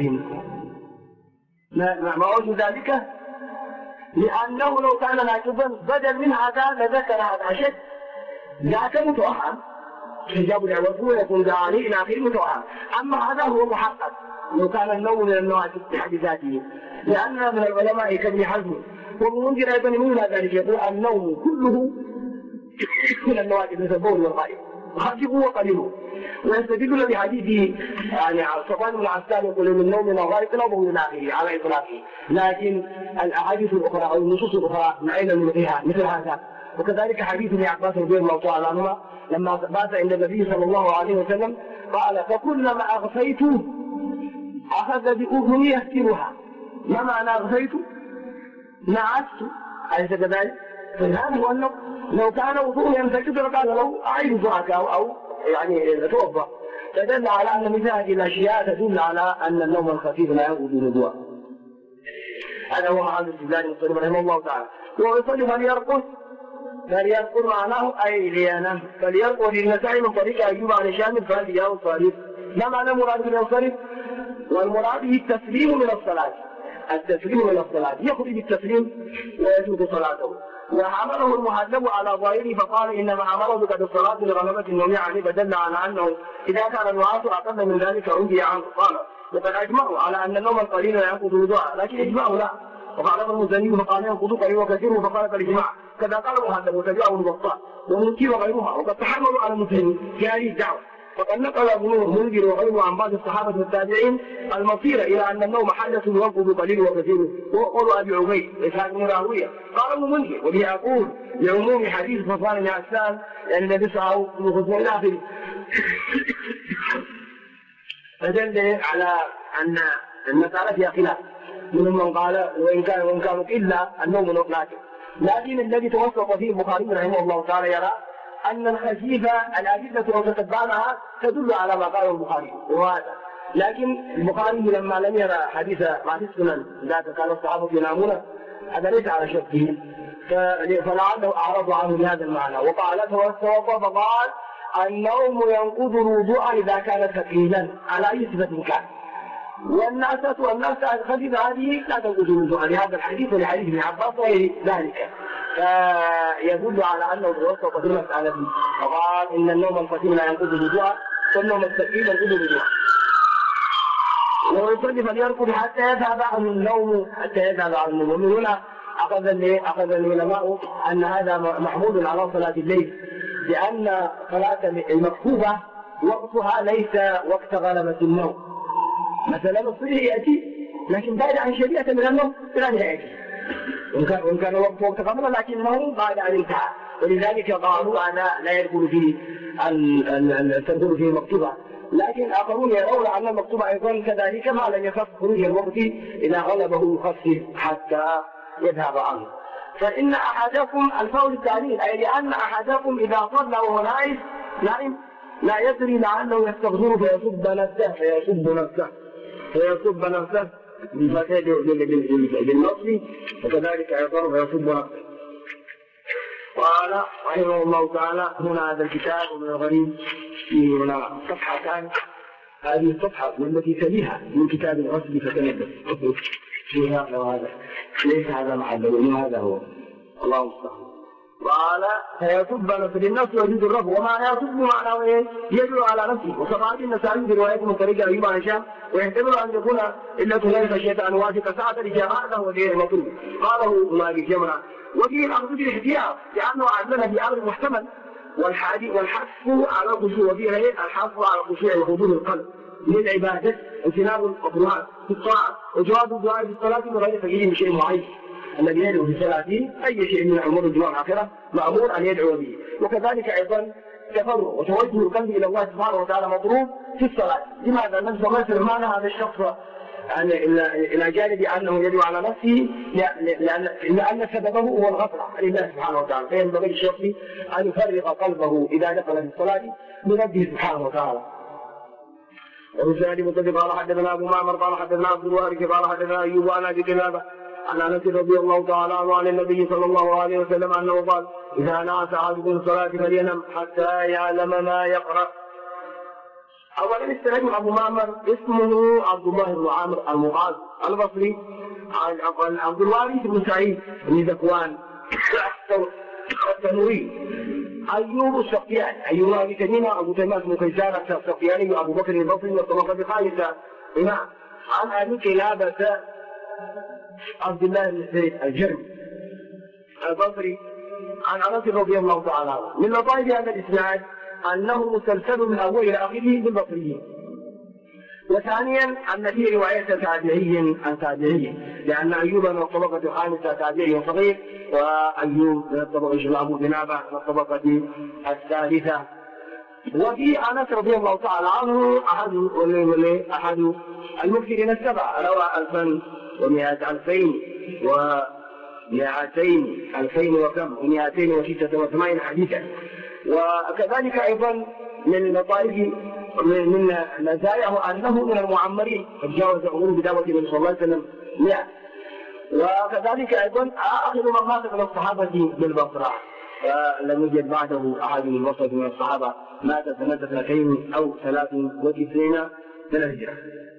A: ما وجه ذلك؟ لأنه لو كان ناجزا بدل من هذا لذكر هذا الشيء ذاك متوهم استجاب دعوته ويكون داعي إلى آخره متوهم. أما هذا هو محقق لو كان النوم من النواجز بحد ذاته، لأن من العلماء كابن حزم وابن منذر أيضا من ذلك يقول النوم كله من النواجز مثل البول والغائب خفيفه وقليله. ويستدل بحديث يعني صفوان بن عسال يقول من النوم من الغائب لا بول آخره على إطلاقه، لكن الأحاديث الأخرى أو النصوص الأخرى من أين نلقيها مثل هذا. وكذلك حديث ابن عباس رضي الله تعالى عنهما لما بات عند النبي صلى الله عليه وسلم قال: فكلما أغفيته أخذ بأذني يهترها. ما معنى أغفيت؟ نعست، أليس كذلك؟ فالآن هو أنه لو كان وضوء ينتقض لقال له أعيد دعاءك أو يعني توضأ. فدل على أن مثل هذه الأشياء تدل على أن النوم الخفيف لا ينقض الوضوء. هذا هو محل استدلال المصنف رحمه الله تعالى. ويصلي فليرقد معناه أي لينام، فليرقد للنسائي من طريق أيوب عن هشام فلينصرف. ما معنى مراد بالينصرف؟ والمراد به التسليم من الصلاة، التسليم من الصلاة، يخرج التسليم ويجوز صلاته. وحمله المهذب على ظاهره فقال إنما أمره بقدر الصلاة لغلبة النوم عليه، فدل على أنه إذا كان النعاس أقل من ذلك عندي عنه. قال وقد أجمعوا على أن النوم القليل ينقض الوضوء، لكن إجماعه لا. وقال المزني فقال ينقض قليل وكثير فقال بالإجماع، كذا قال المهذب وتبعه المبطل ومنكر وغيرها. وقد تحملوا على المسلمين في هذه الدعوة، وقد نقل ابن المنذر وغيره عن بعض الصحابة والتابعين المصير إلى أن النوم حدث ينقض قليل وكثير، وقول أبي عبيد إسحاق بن راهويه. قال ابن المنذر وبه أقول لعموم حديث صفوان بن عسال يعني الذي سعوا من خصوم الآخر، فدل على أن المسألة فيها خلاف، منهم من قال وإن كانوا إلا النوم لكن الذي توسط فيه البخاري رحمه الله تعالى يرى أن الخفيفة الأدلة لو تتبعناها تدل على ما قاله البخاري وهذا. لكن البخاري لما لم يرى حديث السنن ذات كان الصحابة ينامون هذا ليس على شرطه، فلعله أعرض عنه بهذا المعنى. وقال توسط فقال النوم ينقض الوضوء إذا كان ثقيلا على أي صفة كان، والناس الخفيفة هذه لا تنقض الوضوء لهذا الحديث ولحديث ابن عباس وغير ذلك، فيدل على أنه توسط في المسألة دي. فقال إن النوم الخفيف لا ينقض الوضوء والنوم الثقيل ينقض الوضوء. ويصلي فليرقد حتى يذهب عن النوم، ومن هنا أخذ العلماء أن هذا محمود على صلاة الليل، لأن صلاة المكتوبة وقتها ليس وقت غلبة النوم. مثلا الصبح يأتي لكن بعد عن شديدة من النوم لا يأتي، وإن كان وقت قبل لكنه بعد أن انتهى، ولذلك قالوا أنا لا يدخل فيه تدخل فيه مكتوبة. لكن آخرون يرون أن المكتوبة أيضا كذلك ما لم يخف خروج الوقت إذا غلبه يخفف حتى يذهب عنه. فإن أحدكم الفول التعليل أي لأن أحدكم إذا صلى وهو نائم لا يدري لعله يستغفر فيسب نفسه بالفتاة بالنصب، وكذلك أيضا فيسب نفسه. قال رحمه الله تعالى هنا هذا الكتاب من الغريب في هنا صفحتان، هذه الصفحة والتي تليها من كتاب الغسل فتنبه في هذا وهذا ليس هذا محله وهذا هو الله المستعان. قال فيسب نفسه بالنفس ويجوز الرفع، وما يسب معناه ايه؟ يدل على نفسه. وصفحة النسائي برواية من طريق أيوب عن هشام، ويحتمل أن يكون إلا ذلك خشية أن يوافق ساعة الإجابة هذا هو غير مطلوب. قاله مالك جمعة وفيه الأخذ بالاحتياط لأنه عندنا في أمر محتمل، والحث على الخشوع، وفيه الحث على الخشوع وحضور القلب للعبادة واجتناب المكروهات في الطاعة وجواز الدعاء في الصلاة بغير تقييد بشيء معين. الذي يدعو في صلاته أي شيء من أمور الدنيا والآخرة مأمور أن يدعو به. وكذلك أيضا تفرغ وتوجه القلب إلى الله سبحانه وتعالى مطلوب في الصلاة. لماذا؟ النبي صلى الله عليه وسلم معنى هذا الشخص إلى جانب أنه يدعو على نفسه لأن سببه هو الغفلة عن الله سبحانه وتعالى، فينبغي للشخص أن يفرغ قلبه إذا دخل في الصلاة بربه سبحانه وتعالى. وبسند متفق قال حدثنا أبو معمر قال حدثنا عبد الوارث قال حدثنا أيوب عن أبي قلابة عن أنس رضي الله تعالى عنه عن النبي صلى الله عليه وسلم أنه قال إذا نعس أحدكم الصلاة فلينم حتى يعلم ما يقرأ. أولا استند أبو معمر اسمه عبد الله بن عامر المقاز البصري عن عبد الوارث بن سعيد بن ذكوان التنوي. أيوب السقيان أيوب أبي تميمة أبو تماس بن كيسان السقياني وأبو بكر البصري والطبقة الخامسة عن أبي قلابة عبد الله بن زيد الجرمي البصري عن أنس رضي الله تعالى عنه. من لطائف هذا الإسناد أنه مسلسل من أول إلى آخره بالبصريين. وثانيا أن فيه رواية تابعي عن تابعي، لأن أيوب من الطبقة الخامسة تابعي وصغير، وأيوب من الطبقة أبو قلابة من الطبقة الثالثة. وفي أنس رضي الله تعالى عنه أحد المكثرين السبعة روى 2286 حديثا. وكذلك أيضا من لطائف من مزاياه أنه من المعمرين، تجاوز عمره بدعوة النبي صلى الله عليه وسلم 100. وكذلك أيضا آخر من مات من الصحابة بالبصرة، فلم يوجد بعده أحد من البصرة من الصحابة مات سنة 2 أو 93 من الهجرة.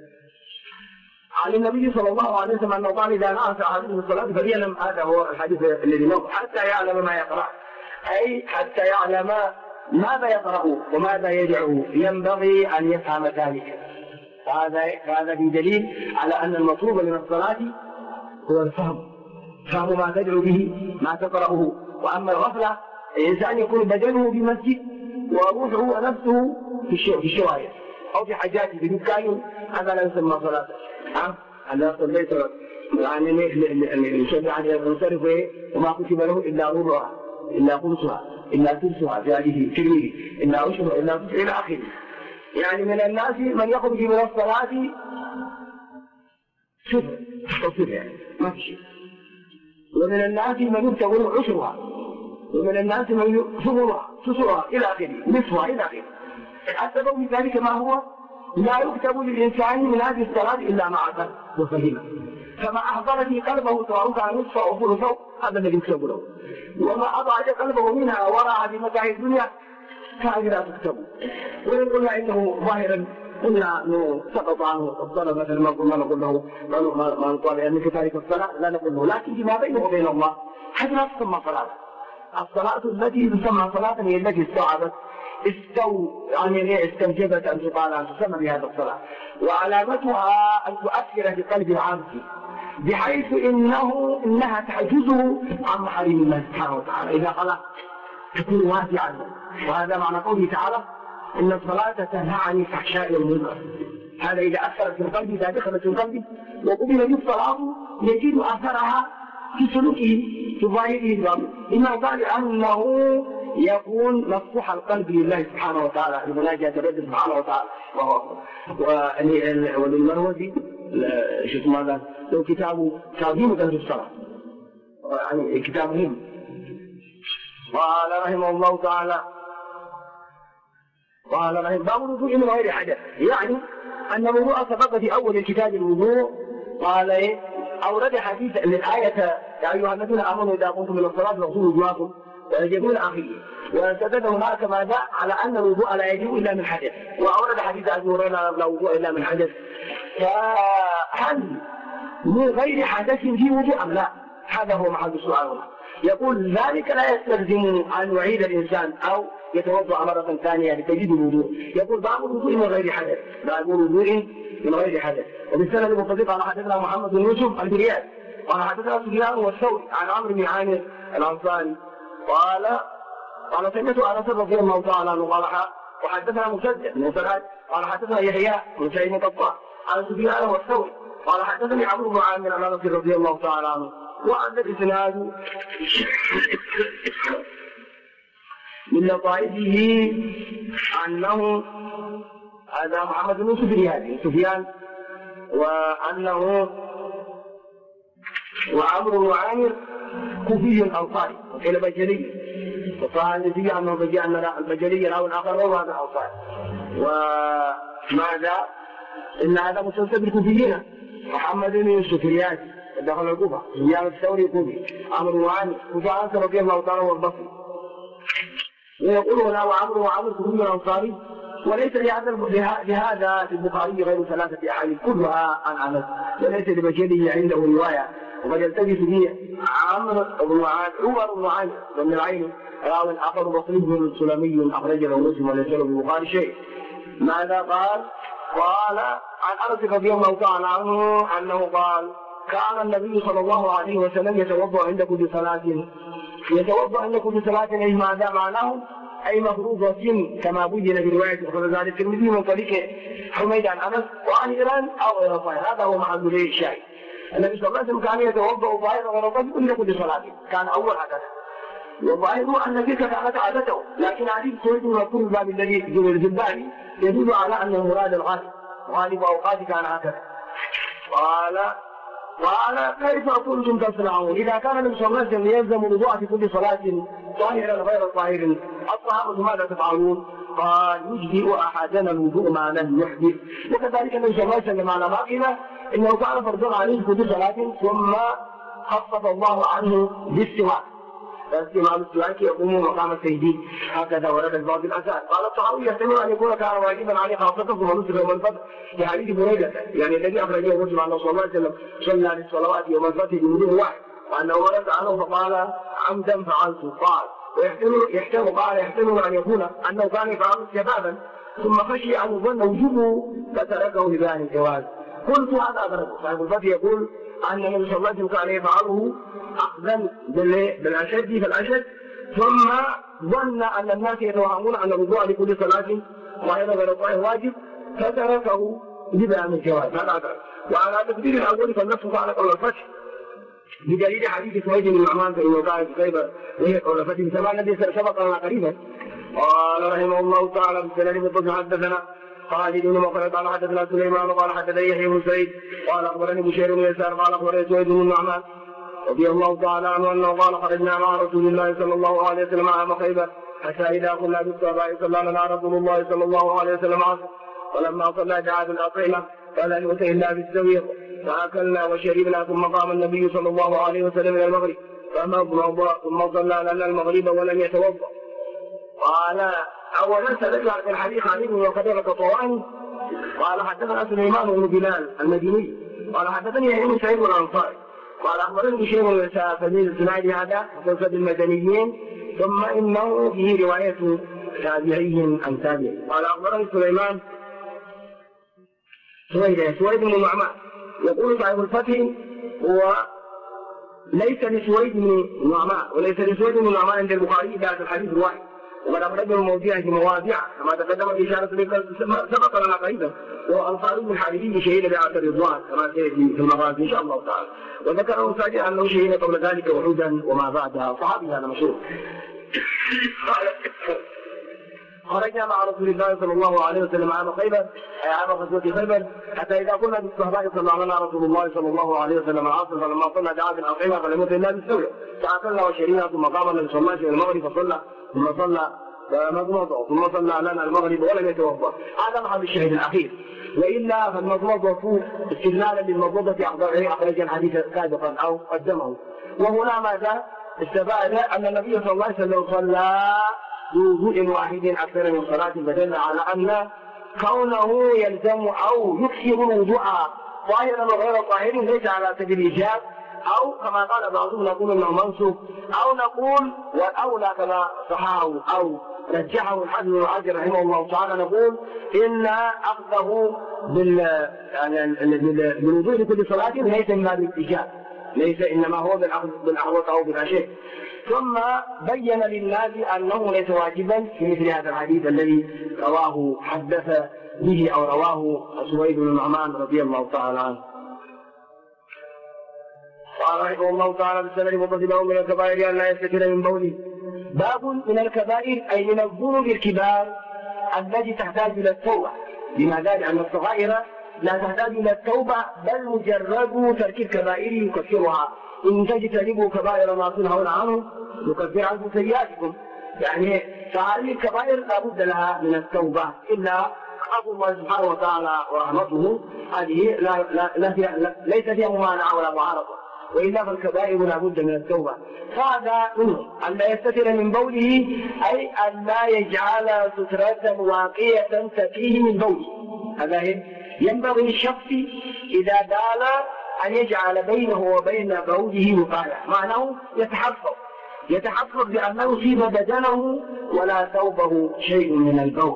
A: عن النبي صلى الله عليه وسلم أنه قال إذا نعس أحدكم الصلاة فليعلم، هذا هو الحديث الذي نقول حتى يعلم ما يقرأ، أي حتى يعلم ماذا يقرأ وماذا يدعو، ينبغي أن يفهم ذلك. هذا في دليل على أن المطلوب من الصلاة هو الفهم، فهم ما تدعو به ما تقرأه. وأما الغفلة الإنسان يكون بدنه في مسجد وروحه ونفسه في الشوارع أو في حاجاته في دكان، هذا لا يسمى صلاة. أنا صليت يعني الشجاع ينصرف وما كتب له إلا ربعها إلا خمسها إلا ثلثها في هذه كلمه إلا عشرها إلا إلى آخره. يعني من الناس من يخرج من الصلاة صفر يعني ما في شيء، ومن الناس من يكتب له عشرها، ومن الناس من ثمرها تسعها إلى آخره نصفها إلى آخره. السبب في ذلك ما هو؟ لا يكتب للإنسان من هذه الصلاة إلا ما عقل وفهم، فما أحضر في قلبه سواء كان نصفه أو ثلثه هذا الذي يكتب له، وما أضعج قلبه منها وراء بمتاع الدنيا فهذه لا تكتب. وإن قلنا إنه ظاهرا قلنا أنه سقط عنه الصلاة مثلا ما قلنا نقول له ما نقول يعني كذلك الصلاة لا نقول له، لكن فيما بينه وبين الله حتى لا تسمى صلاة. الصلاة التي تسمى صلاة هي التي استوعبت يعني استوجبت أن تقال أن تسمى بهذا الصلاة، وعلامتها أن تؤثر في قلب العبد بحيث إنها تحجزه عن محارم الله سبحانه وتعالى إذا خلا تكون واسعا. وهذا معنى قوله تعالى إن الصلاة تنهى عن الفحشاء والمنكر. هذا إذا أثرت في القلب، إذا دخلت في القلب وقبل به الصلاة يجد أثرها في سلوكه في ظاهره الباطن، إما قال أنه يكون مفتوح القلب لله سبحانه وتعالى لمناجاة الرب سبحانه وتعالى. وللمروزي شوف ماذا لو كتابه تعظيم أهل الصلاة، يعني كتاب مهم. قال رحمه الله تعالى باب الوضوء من غير حدث، يعني أن الوضوء سبق في أول الكتاب الوضوء. قال أورد حديث للآية يا أيها الذين آمنوا إذا قمتم إلى الصلاة فاغسلوا وجوهكم وأيديكم إلى آخره، واستدل هناك ما جاء على أن الوضوء لا يجب إلا من حدث، وأورد حديث أبي هريرة لا وضوء إلا من حدث. فهل من غير حدث في وضوء أم لا؟ هذا هو محل السؤال هنا. يقول ذلك لا يستلزم أن يعيد الإنسان أو يتوضأ مرة ثانية لتجديد الوضوء. يقول باب الوضوء من غير حدث، باب الوضوء من غير حدث. وبالسنة المتصل قال حدثنا محمد بن يوسف البريات قال حدثنا سفيان والثوري عن عمرو بن عامر الأنصاري قال سمعت أنس رضي الله تعالى عنه قال وحدثنا مسدد بن فراد قال حدثنا يحيى بن سعيد قطان عن سفيان والثوري قال حدثني عمرو بن عامر عن أنس رضي الله تعالى عنه. وعند الإسناد من لطائفه أنه هذا محمد بن سفيان وأنه وعمرو بن عامر كوفي أنصاري إلى بجلي، وصح النبي أنه البجلي أو الآخر هو هذا الأنصاري. وماذا؟ إن هذا مسلسل بالكوفيين، محمد بن سفيان دخل الكوفة، سفيان الثوري كوفي، عمرو بن عامر وجاء رضي الله تعالى عنه البصري. ويقول هنا وعمرو كوفي أنصاري، وليس لهذا في البخاري غير 3 أحاديث كلها عن أنس، وليس لبجلي عنده رواية، وقد يلتبس به عمرو بن عامر بن العين راوي آخر بصري سلمي أخرج له مسلم وليس له في البخاري شيء. ماذا قال؟ قال عن أنس رضي الله تعالى عنه أنه قال كان النبي صلى الله عليه وسلم يتوضأ عند كل صلاة أي ماذا معناه؟ أي مفروضة كما بين في رواية أخرى ذلك الترمذي من طريق حميد عن أنس وعن إيران أو غير طاهر. هذا هو محل الشاهد. النبي صلى الله عليه وسلم كان يتوضأ ظاهرا وغير طاهر عند كل صلاة، كان أول حدث، والظاهر أن تلك كانت عادته، لكن حديث سويد مذكور الباب الذي الجبالي يدل على أنه مراد غالب أوقات كان هكذا. قال كيف كنتم تصنعون؟ إذا كان النبي صلى الله عليه وسلم يلزم الوضوء في كل صلاة طاهرا غير طاهر، الصحابة ماذا تفعلون؟ قال يجزئ أحدنا الوضوء ما لم يحدث. وكذلك النبي صلى الله عليه وسلم على ما قيل إنه كان فرضا عليه في كل صلاة ثم خفف الله عنه بالسواك، فاستعمال السواك يقوم مقام التجديد، هكذا ورد بعض الآثار. قال الطحاوي يحتمل أن يكون كان واجبا عليه خاصة ثم نسخ يوم الفتح في حديث بريدة، يعني الذي أخرجه مسلم أن صلى الله عليه وسلم صلى للصلوات يوم الفتح بوضوء واحد، وأنه ورد عنه فقال عمدا فعلت. قال يحتمل أن يكون أنه كان يفعل شبابا ثم خشي أن يظن وجوبه فتركه لبيان الجواز. قلت هذا أدركه. صاحب الفتح يقول أن النبي صلى الله عليه وسلم كان يفعله أخذا بالأشد فالأشد، ثم ظن أن الناس يتوهمون أن الوضوء لكل صلاة وأيضا غير الطاهر واجب فتركه لبيان الجواز. هذا أدرك. وعلى تقدير الأول فالنفس كان قبل الفتح بدليل حديث سويد بن النعمان فإنه كان في خيبر وهي قول فتح بسماع الذي سبق لنا قريبا. قال رحمه الله تعالى بالسنن المتصل حدثنا خالد بن مخلد قال حدثنا سليمان قال حدثني يحيى بن سعيد قال اخبرني بشير بن يسار قال اخبرني سويد بن النعمان رضي الله تعالى عنه انه قال خرجنا مع رسول الله صلى الله عليه وسلم عام خيبر حتى اذا كنا بالصباح صلى لنا رسول الله صلى الله عليه وسلم عصر، فلما صلى دعا بالاطعمه فلا نؤتي الا بالسويق فاكلنا وشربنا، ثم قام النبي صلى الله عليه وسلم الى المغرب فمضمض ثم صلى لنا المغرب ولم يتوضا. قال اولا سنجعل في الحديث عن ابن وكذلك طواني قال حدثنا سليمان بن بلال المديني قال حدثني يحيى بن سعيد الانصاري قال اخبرني بشير بن سبيل الاسناد هذا وقصد المدنيين، ثم انه فيه روايه تابعي عن تابعي. قال اخبرني سليمان سويد بن النعمان يقول صاحب الفتح هو ليس لسويد بن النعمان وليس لسويد بن النعمان عند البخاري ذات الحديث الواحد، وقد أخرجه الموضوع في مواضع كما تقدم الإشارة سبق لنا قريبا، وأنصاري بن الحارثي شهيد بآية الرضوان كما سيأتي في المغازي إن شاء الله تعالى، وذكره ساجد أنه شهيد قبل ذلك وحودا وما بعدها، صحابي هذا مشهور. خرجنا مع رسول الله صلى الله عليه وسلم عام خيبر أي عام غزوة خيبر حتى إذا كنا بالصحباء صلى لنا رسول الله صلى الله عليه وسلم العصر، فلما صلى دعا بالأطعمة فلم يؤت إلا بالسوء فأكلنا وشربنا، ثم قام النبي صلى الله عليه وسلم المغرب فصلى ثم صلى مضمضة ثم صلى لنا المغرب ولم يتوضا. هذا محل الشهيد الأخير، وإلا فالمضمضة استدلالا للمضمضة أخرج الحديث سابقا أو قدمه. وهنا ماذا استفاد أن النبي صلى الله عليه وسلم صلى بوضوء واحد أكثر من صلاة، فدل على أن كونه يلزم أو يكثر الوضوء ظاهرا وغير ظاهر ليس على سبيل الإيجاب، أو كما قال بعضهم نقول أنه منسوخ، أو نقول والأولى كما صححه أو رجحه الحافظ بن حجر رحمه الله تعالى نقول إن أخذه بالوضوء لكل صلاة ليس من باب الإيجاب، ليس إنما هو بالأحوط أو بالأشد. ثم بين للناس أنه ليس واجبا في مثل هذا الحديث الذي رواه حدث به أو رواه سويد بن النعمان رضي الله تعالى عنه. قال رحمه الله تعالى بالسند متصل من الكبائر أن لا يستتر من بوله. باب من الكبائر أي من الذنوب الكبار التي تحتاج إلى التوبة. لماذا؟ لأن الصغائر لا تحتاج إلى التوبة بل مجرد ترك الكبائر يكفرها. إن تجتنبوا كبائر ما تنهون عنه يكفر عنكم سيئاتكم. يعني فهذه الكبائر لا بد لها من التوبة، إلا عفو الله سبحانه وتعالى ورحمته هذه ليس فيها ممانعة ولا معارضة، وإلا فالكبائر لا بد من التوبة. فهذا منه أن لا يستتر من بوله أي أن لا يجعل سترة واقية تكيه من بوله. هذا ينبغي للشخص إذا بال أن يجعل بينه وبين بوله وقاية، معناه يتحفظ بأنه يصيب بدنه ولا ثوبه شيء من البول.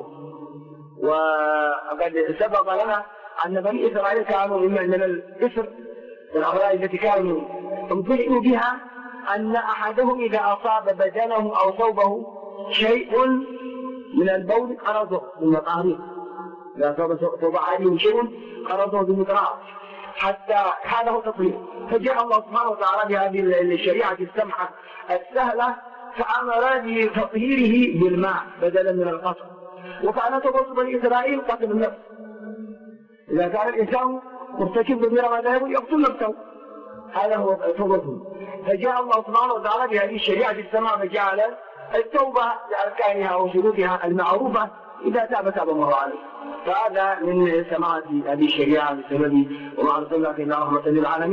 A: وقد سبق لنا أن بني إسرائيل كانوا من الإثر والأغراض التي كانوا امتلئوا بها أن أحدهم إذا أصاب بدنه أو ثوبه شيء من البول قرضه بالمطاريق، إذا أصاب ثوب عليه شيء قرضه بالمطاريق حتى حاله تطهير. فجاء الله سبحانه وتعالى بهذه الشريعة السمحة السهلة فأمر بتطهيره بالماء بدلا من القطر. وكان توبة بني إسرائيل قتل النفس، إذا كان الإنسان مرتكب كبيرة ما ذهب يقتل نفسه، هذا هو توبته. فجاء الله سبحانه وتعالى بهذه الشريعة السماء فجعل التوبة لأركانها وشروطها المعروفة، إذا تاب الله عليه. فهذا من سماعة هذه الشريعة بسبب وما أرسلناك إلا رحمة للعالمين.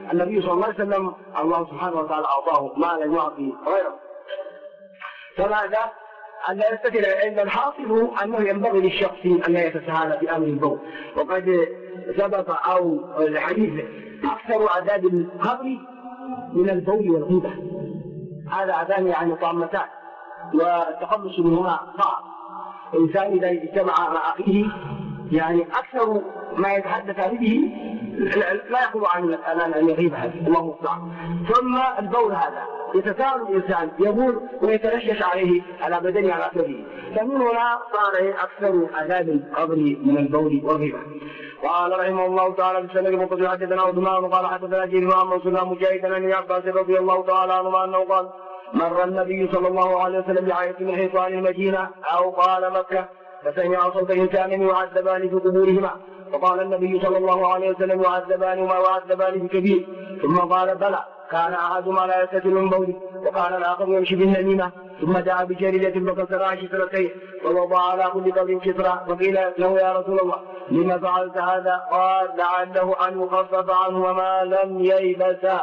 A: النبي صلى الله عليه وسلم الله سبحانه وتعالى أعطاه ما لم يعطي غيره. فماذا؟ أن لا يستطيع العلم. الحاصل أنه ينبغي للشخص أن لا يتساهل في أمر البول، وقد ثبت أو الحديث أكثر عذاب القبر من البول والغيبة، هذا عذاب يعني طامتان، والتخلص منهما صعب. الإنسان إذا اجتمع مع أخيه يعني أكثر ما يتحدث به لا يقول عن الغيبة، الله المستعان. ثم البول هذا يتساهل الإنسان يبول ويترشش عليه على بدنه على أثره، فمن هنا صار أكثر عذاب القبر من البول والغيبة. قال رحمه الله تعالى بسند المتصل حدثنا عثمان قال حدثنا جرير بن منصور مجاهدا عن ابن عباس رضي الله تعالى عنهما أنه قال مر النبي صلى الله عليه وسلم بعيط من حيطان المدينة أو قال مكة فسمع صوت إنسان يعذبان في قبورهما، فقال النبي صلى الله عليه وسلم يعذبان وما يعذبان بكبير، ثم قال بلى كان أحدهما لا يستتر من بوله وكان الآخر يمشي بالنميمة، ثم دعا بجريدة فكسرها شترتين ووضع على كل قبر شترة، فقيل له يا رسول الله لما فعلت هذا؟ قال لعله أن يخفف عنه وما لم ييبسا.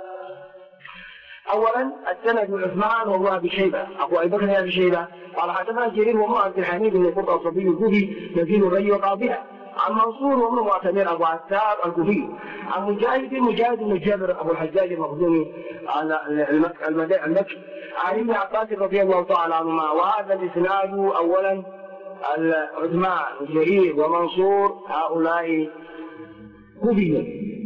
A: أولا السند عثمان وهو أبي شيبة أبو بكر أبي شيبة قال حدثنا جرير وهو عبد الحميد بن قرة الصبي الكوفي نزيل الري وقاضيها، عن منصور وابن معتمر أبو عتاب الكوفي، عن مجاهد بن جابر أبو الحجاج المخزومي على المكي، عن ابن عباس رضي الله تعالى عنهما. وهذا الإسناد أولا عثمان وجرير ومنصور هؤلاء كوفيون،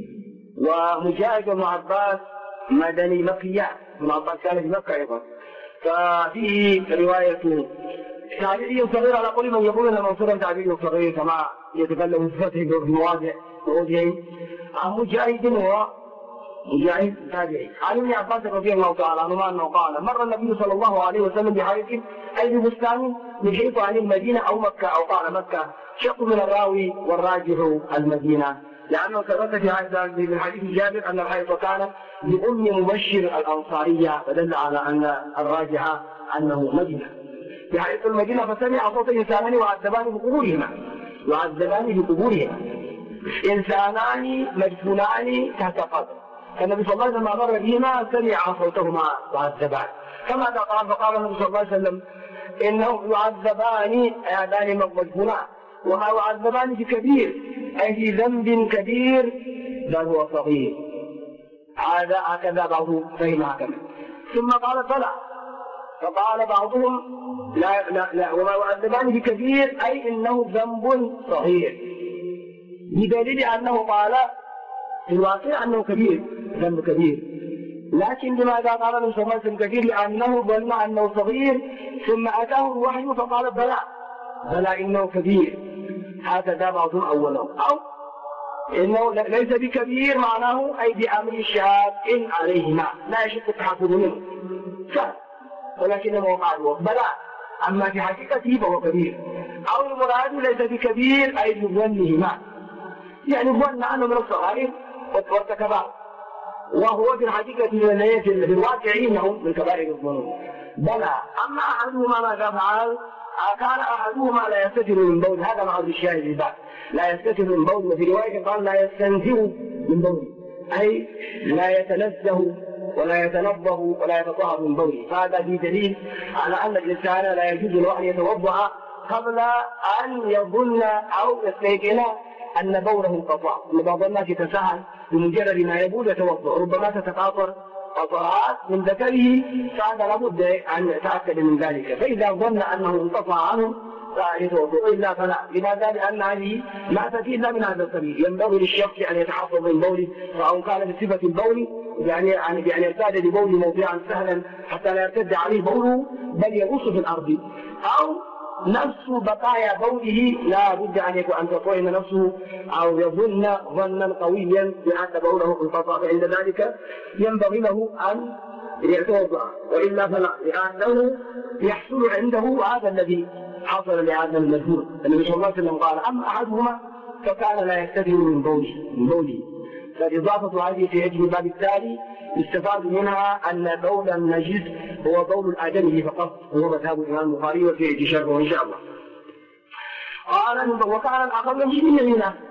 A: ومجاهد بن عباس مدني مكيان، ابن عباس كان في مكة أيضا، ففيه رواية تعبيري صغير على قول من يقول أن منصورا تعبيري صغير كما يتكلم في فتح في مواضعين. عن مجاهد هو مجاهد تابعي، عن ابن عباس رضي الله تعالى عنهما أنه قال مر النبي صلى الله عليه وسلم بحيث أي بستان يحيط عن المدينة أو مكة أو قال مكة، شق من الراوي والراجح المدينة، لأنه ثبت في الحديث جابر أن الحيط كان لأم مبشر الأنصارية، فدل على أن الراجح أنه مدينة. في حيث المدينة فسمع صوت إنسانان يعذبان في قبورهما إنسانان مدفونان تحت قبر، فالنبي صلى الله عليه وسلم مر بهما سمع صوتهما يعذبان، كما قال فقال النبي صلى الله عليه وسلم إنهم يعذبان هذان مدفونان وما يعذبان في كبير أي في ذنب كبير بل هو صغير، هكذا بعضهم فهم هكذا. ثم قال بلى، فقال بعضهم لا وما يعذبان بكبير أي إنه ذنب صغير، بدليل أنه قال في الواقع أنه كبير، ذنب كبير، لكن لماذا قال النبي صلى الله عليه وسلم كبير؟ لأنه ظن أنه صغير، ثم أتاه الوحي فقال بلى إنه كبير، هكذا بعضهم أوله، أو إنه ليس بكبير معناه أي بأمر شاق عليهما لا يشق التحفظ منه سهل، ولكنه وقعه بلى، أما في حقيقته فهو كبير، أو المراد ليس بكبير أي بظنهما، يعني ظن أنه من الصغائر وارتكبه، وهو في الحقيقة في الواقع إنه من كبائر الذنوب. بلى، أما أحدهما ماذا فعل؟ كان أحدهما لا يستتر من بول، هذا مع الشاهد البعض، لا يستتر من بول، وفي رواية قال لا يستنزه من بول، أي لا يتنزه ولا يتنظه ولا يتطهر من بوله، فهذا في دليل على أن الإنسان لا يجوز له أن يتوضأ قبل أن يظن أو يستيقن أن بوله انقطع. بعض الناس يتساهل بمجرد ما يبول يتوضأ، ربما تتقاطر قطرات من ذكره، فهذا لابد أن يتأكد من ذلك، فإذا ظن أنه انقطع عنه فيتوضأ، إلا فلا. لماذا؟ لأن هذه لا تأتي إلا من هذا القبيل، ينبغي للشخص أن يتحفظ من بوله، سواء كان بصفة البول يعني بأن يرتاد لبوله موضعا سهلا حتى لا يرتد عليه بوله بل يغوص في الأرض، أو نفس بقايا بوله لا بد أن تطعم نفسه أو يظن ظنا قويا بأن بوله انقطع، فعند ذلك ينبغي له أن يتوضأ، وإلا فلا، لأنه يحصل عنده هذا الذي حصل لهذا المجنون. النبي صلى الله عليه وسلم قال أما أحدهما فكان لا يستتر من بوله. فالإضافة هذه في وجه الباب التالي يستفاد منها أن بول النجس هو بول الآدمي فقط، وهو مذهب الإمام البخاري وفي شرحه إن شاء الله. قال وكان الآخر يمشي باليمين،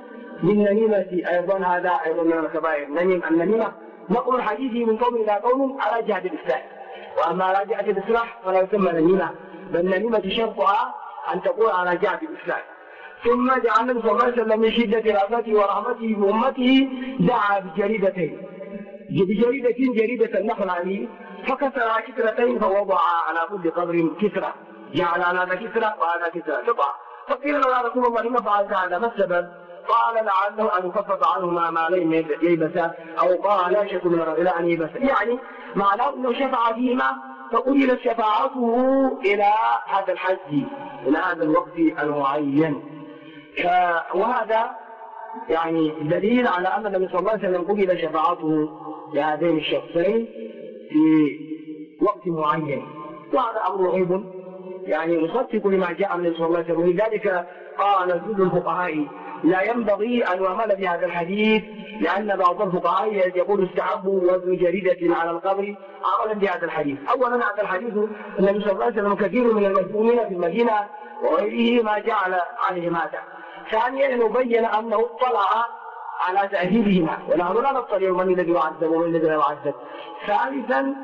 A: بالنميمة أيضا، هذا أيضا من الكبائر. النميمة نقل الحديث من قوم إلى قوم على جهة الإفساد، وأما على جهة الإصلاح فلا يسمى نميمة، بل النميمة شرطها أن تكون على جهة الإفساد. ثم جعل النبي صلى الله عليه وسلم من شدة رأفته ورحمته بأمته دعا بجريدتين، جريدة النخل عليه، فكسر كسرتين فوضع على كل قبر كسرة، جعل على هذا كسرة وهذا كسرة قطع. فقيل له يا رسول الله لما فعلت هذا؟ ما السبب؟ قال لعله أن يخفف عنهما ما لم ييبسا، أو قال لا شك من الرجل أن ييبسا، يعني معناه أنه شفع فيهما فقبلت شفاعته إلى هذا الحج، إلى هذا الوقت المعين. وهذا يعني دليل على أن النبي صلى الله عليه وسلم قبل شفاعته لهذين الشخصين في وقت معين، وهذا أمر غيب يعني مصدق لما جاء من صلى الله عليه وسلم. لذلك قال جل الفقهاء لا ينبغي أن يعمل بهذا الحديث، لأن بعض الفقهاء يقول استحبوا وزن جريدة على القبر عملا بهذا الحديث. أولا هذا الحديث النبي صلى الله عليه وسلم كثير من المسلمين في المدينة وغيره ما جعل عليهم هذا. ثانيا نبين أنه اطلع على تأديبهما، ونحن لا نطلع من الذي يعذب ومن الذي لا يعذب. ثالثا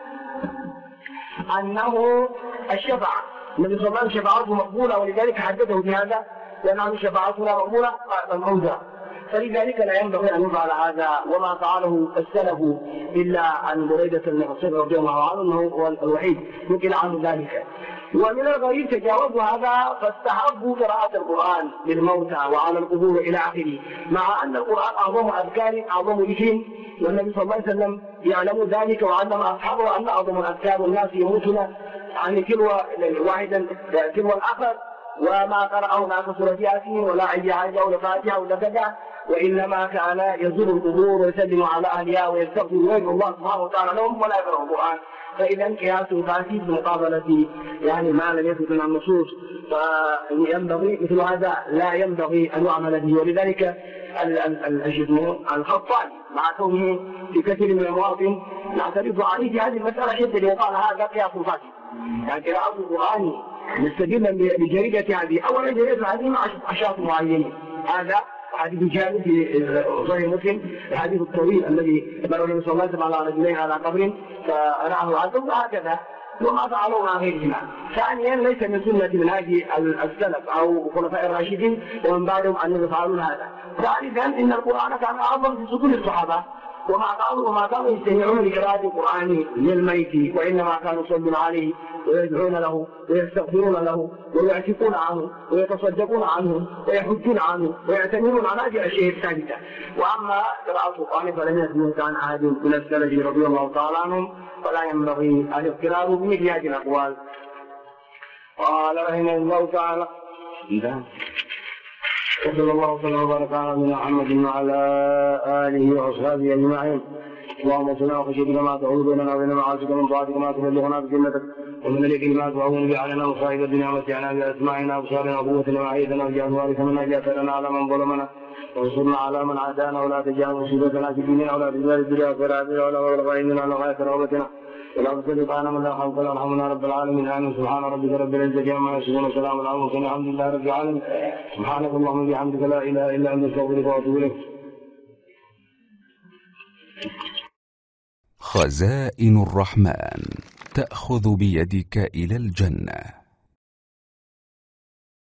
A: أنه الشفاعة، النبي صلى الله عليه وسلم شفاعته مقبولة، ولذلك حدثه بهذا لأن شفاعتنا مقبولة موجودة، فلذلك لا ينبغي أن يفعل هذا. وما فعله السلف إلا عن بريدة بن حصيب رضي الله عنه أنه هو الوحيد نقل عنه ذلك. ومن الغريب تجاوزوا هذا فاستحبوا قراءة القرآن للموتى وعلى القبور إلى آخره، مع أن القرآن أعظم أذكار أعظم ذكر، والنبي صلى الله عليه وسلم يعلم ذلك وعلم أصحابه أن أعظم الأذكار الناس يموتون يعني تلو واحدا تلو الآخر، وما قرأه لا سورة ياسين ولا أي حاجة ولا فاتحة ولا كذا، وإنما كان يزور القبور ويسلم على أهلها ويستغفر ويدعو الله سبحانه وتعالى لهم ولا يقرأ القرآن. فإذا قياس فاسد بمقابلة يعني ما لم يثبت من النصوص، فينبغي مثل هذا لا ينبغي أن يعمل به. ولذلك الخطابي مع كونه في كثير من المواطن نعترض عليه في هذه المسألة جدا، وقال هذا قياس فاسد، يعني قراءة القرآن مستدلا بجريدة هذه. أولا جريدة هذه مع أشخاص معينين، هذا حديث جابر في صحيح مسلم، الحديث الطويل الذي مر النبي صلى الله عليه وسلم على رجلين على قبر فرآه العذاب، وهكذا وما فعلوا مع غيرهما. ثانيا ليس من سنة من هذه السلف أو خلفاء الراشدين ومن بعدهم أن يفعلون هذا. ثالثا إن القرآن كان أعظم في صدور الصحابة، وما كانوا يستمعون لقراءة القرآن للميت، وإنما كانوا يصلون عليه ويدعون له ويستغفرون له ويعتقون عنه ويتصدقون عنه ويحجون عنه ويعتمرون على هذه الأشياء الثابتة. وأما قراءة القرآن فلم يثبت عن أحد من السلف رضي الله تعالى عنهم، فلا ينبغي الاقترار بمثل هذه الأقوال. قال رحمه الله تعالى صلى الله وسلم وبارك على نبينا محمد وعلى آله وأصحابه أجمعين. اللهم صل وسلم كما تعود بيننا وبين معاصيك من طاعتك ما تبلغنا بجنتك، ومن اليقين ما تهون به علينا مصائب الدنيا ومتعنا بأسماعنا وأبصارنا وقوتنا وعيدنا واجعل وارثا منا اجعل لنا على من ظلمنا وانصرنا على من عادانا، ولا تجعل مصيبتنا في ديننا ولا تجعل الدنيا أكبر همنا ولا مبلغ علمنا ولا غاية رغبتنا ولا تسلط علينا من لا يرحمك ولا يرحمنا رب العالمين. آمين. سبحان ربك رب العزة عما يصفون وسلام على المرسلين الحمد لله رب العالمين. سبحانك اللهم وبحمدك لا إله إلا أنت أستغفرك وأتوب إليك.
B: خزائن الرحمن تأخذ بيدك إلى الجنة.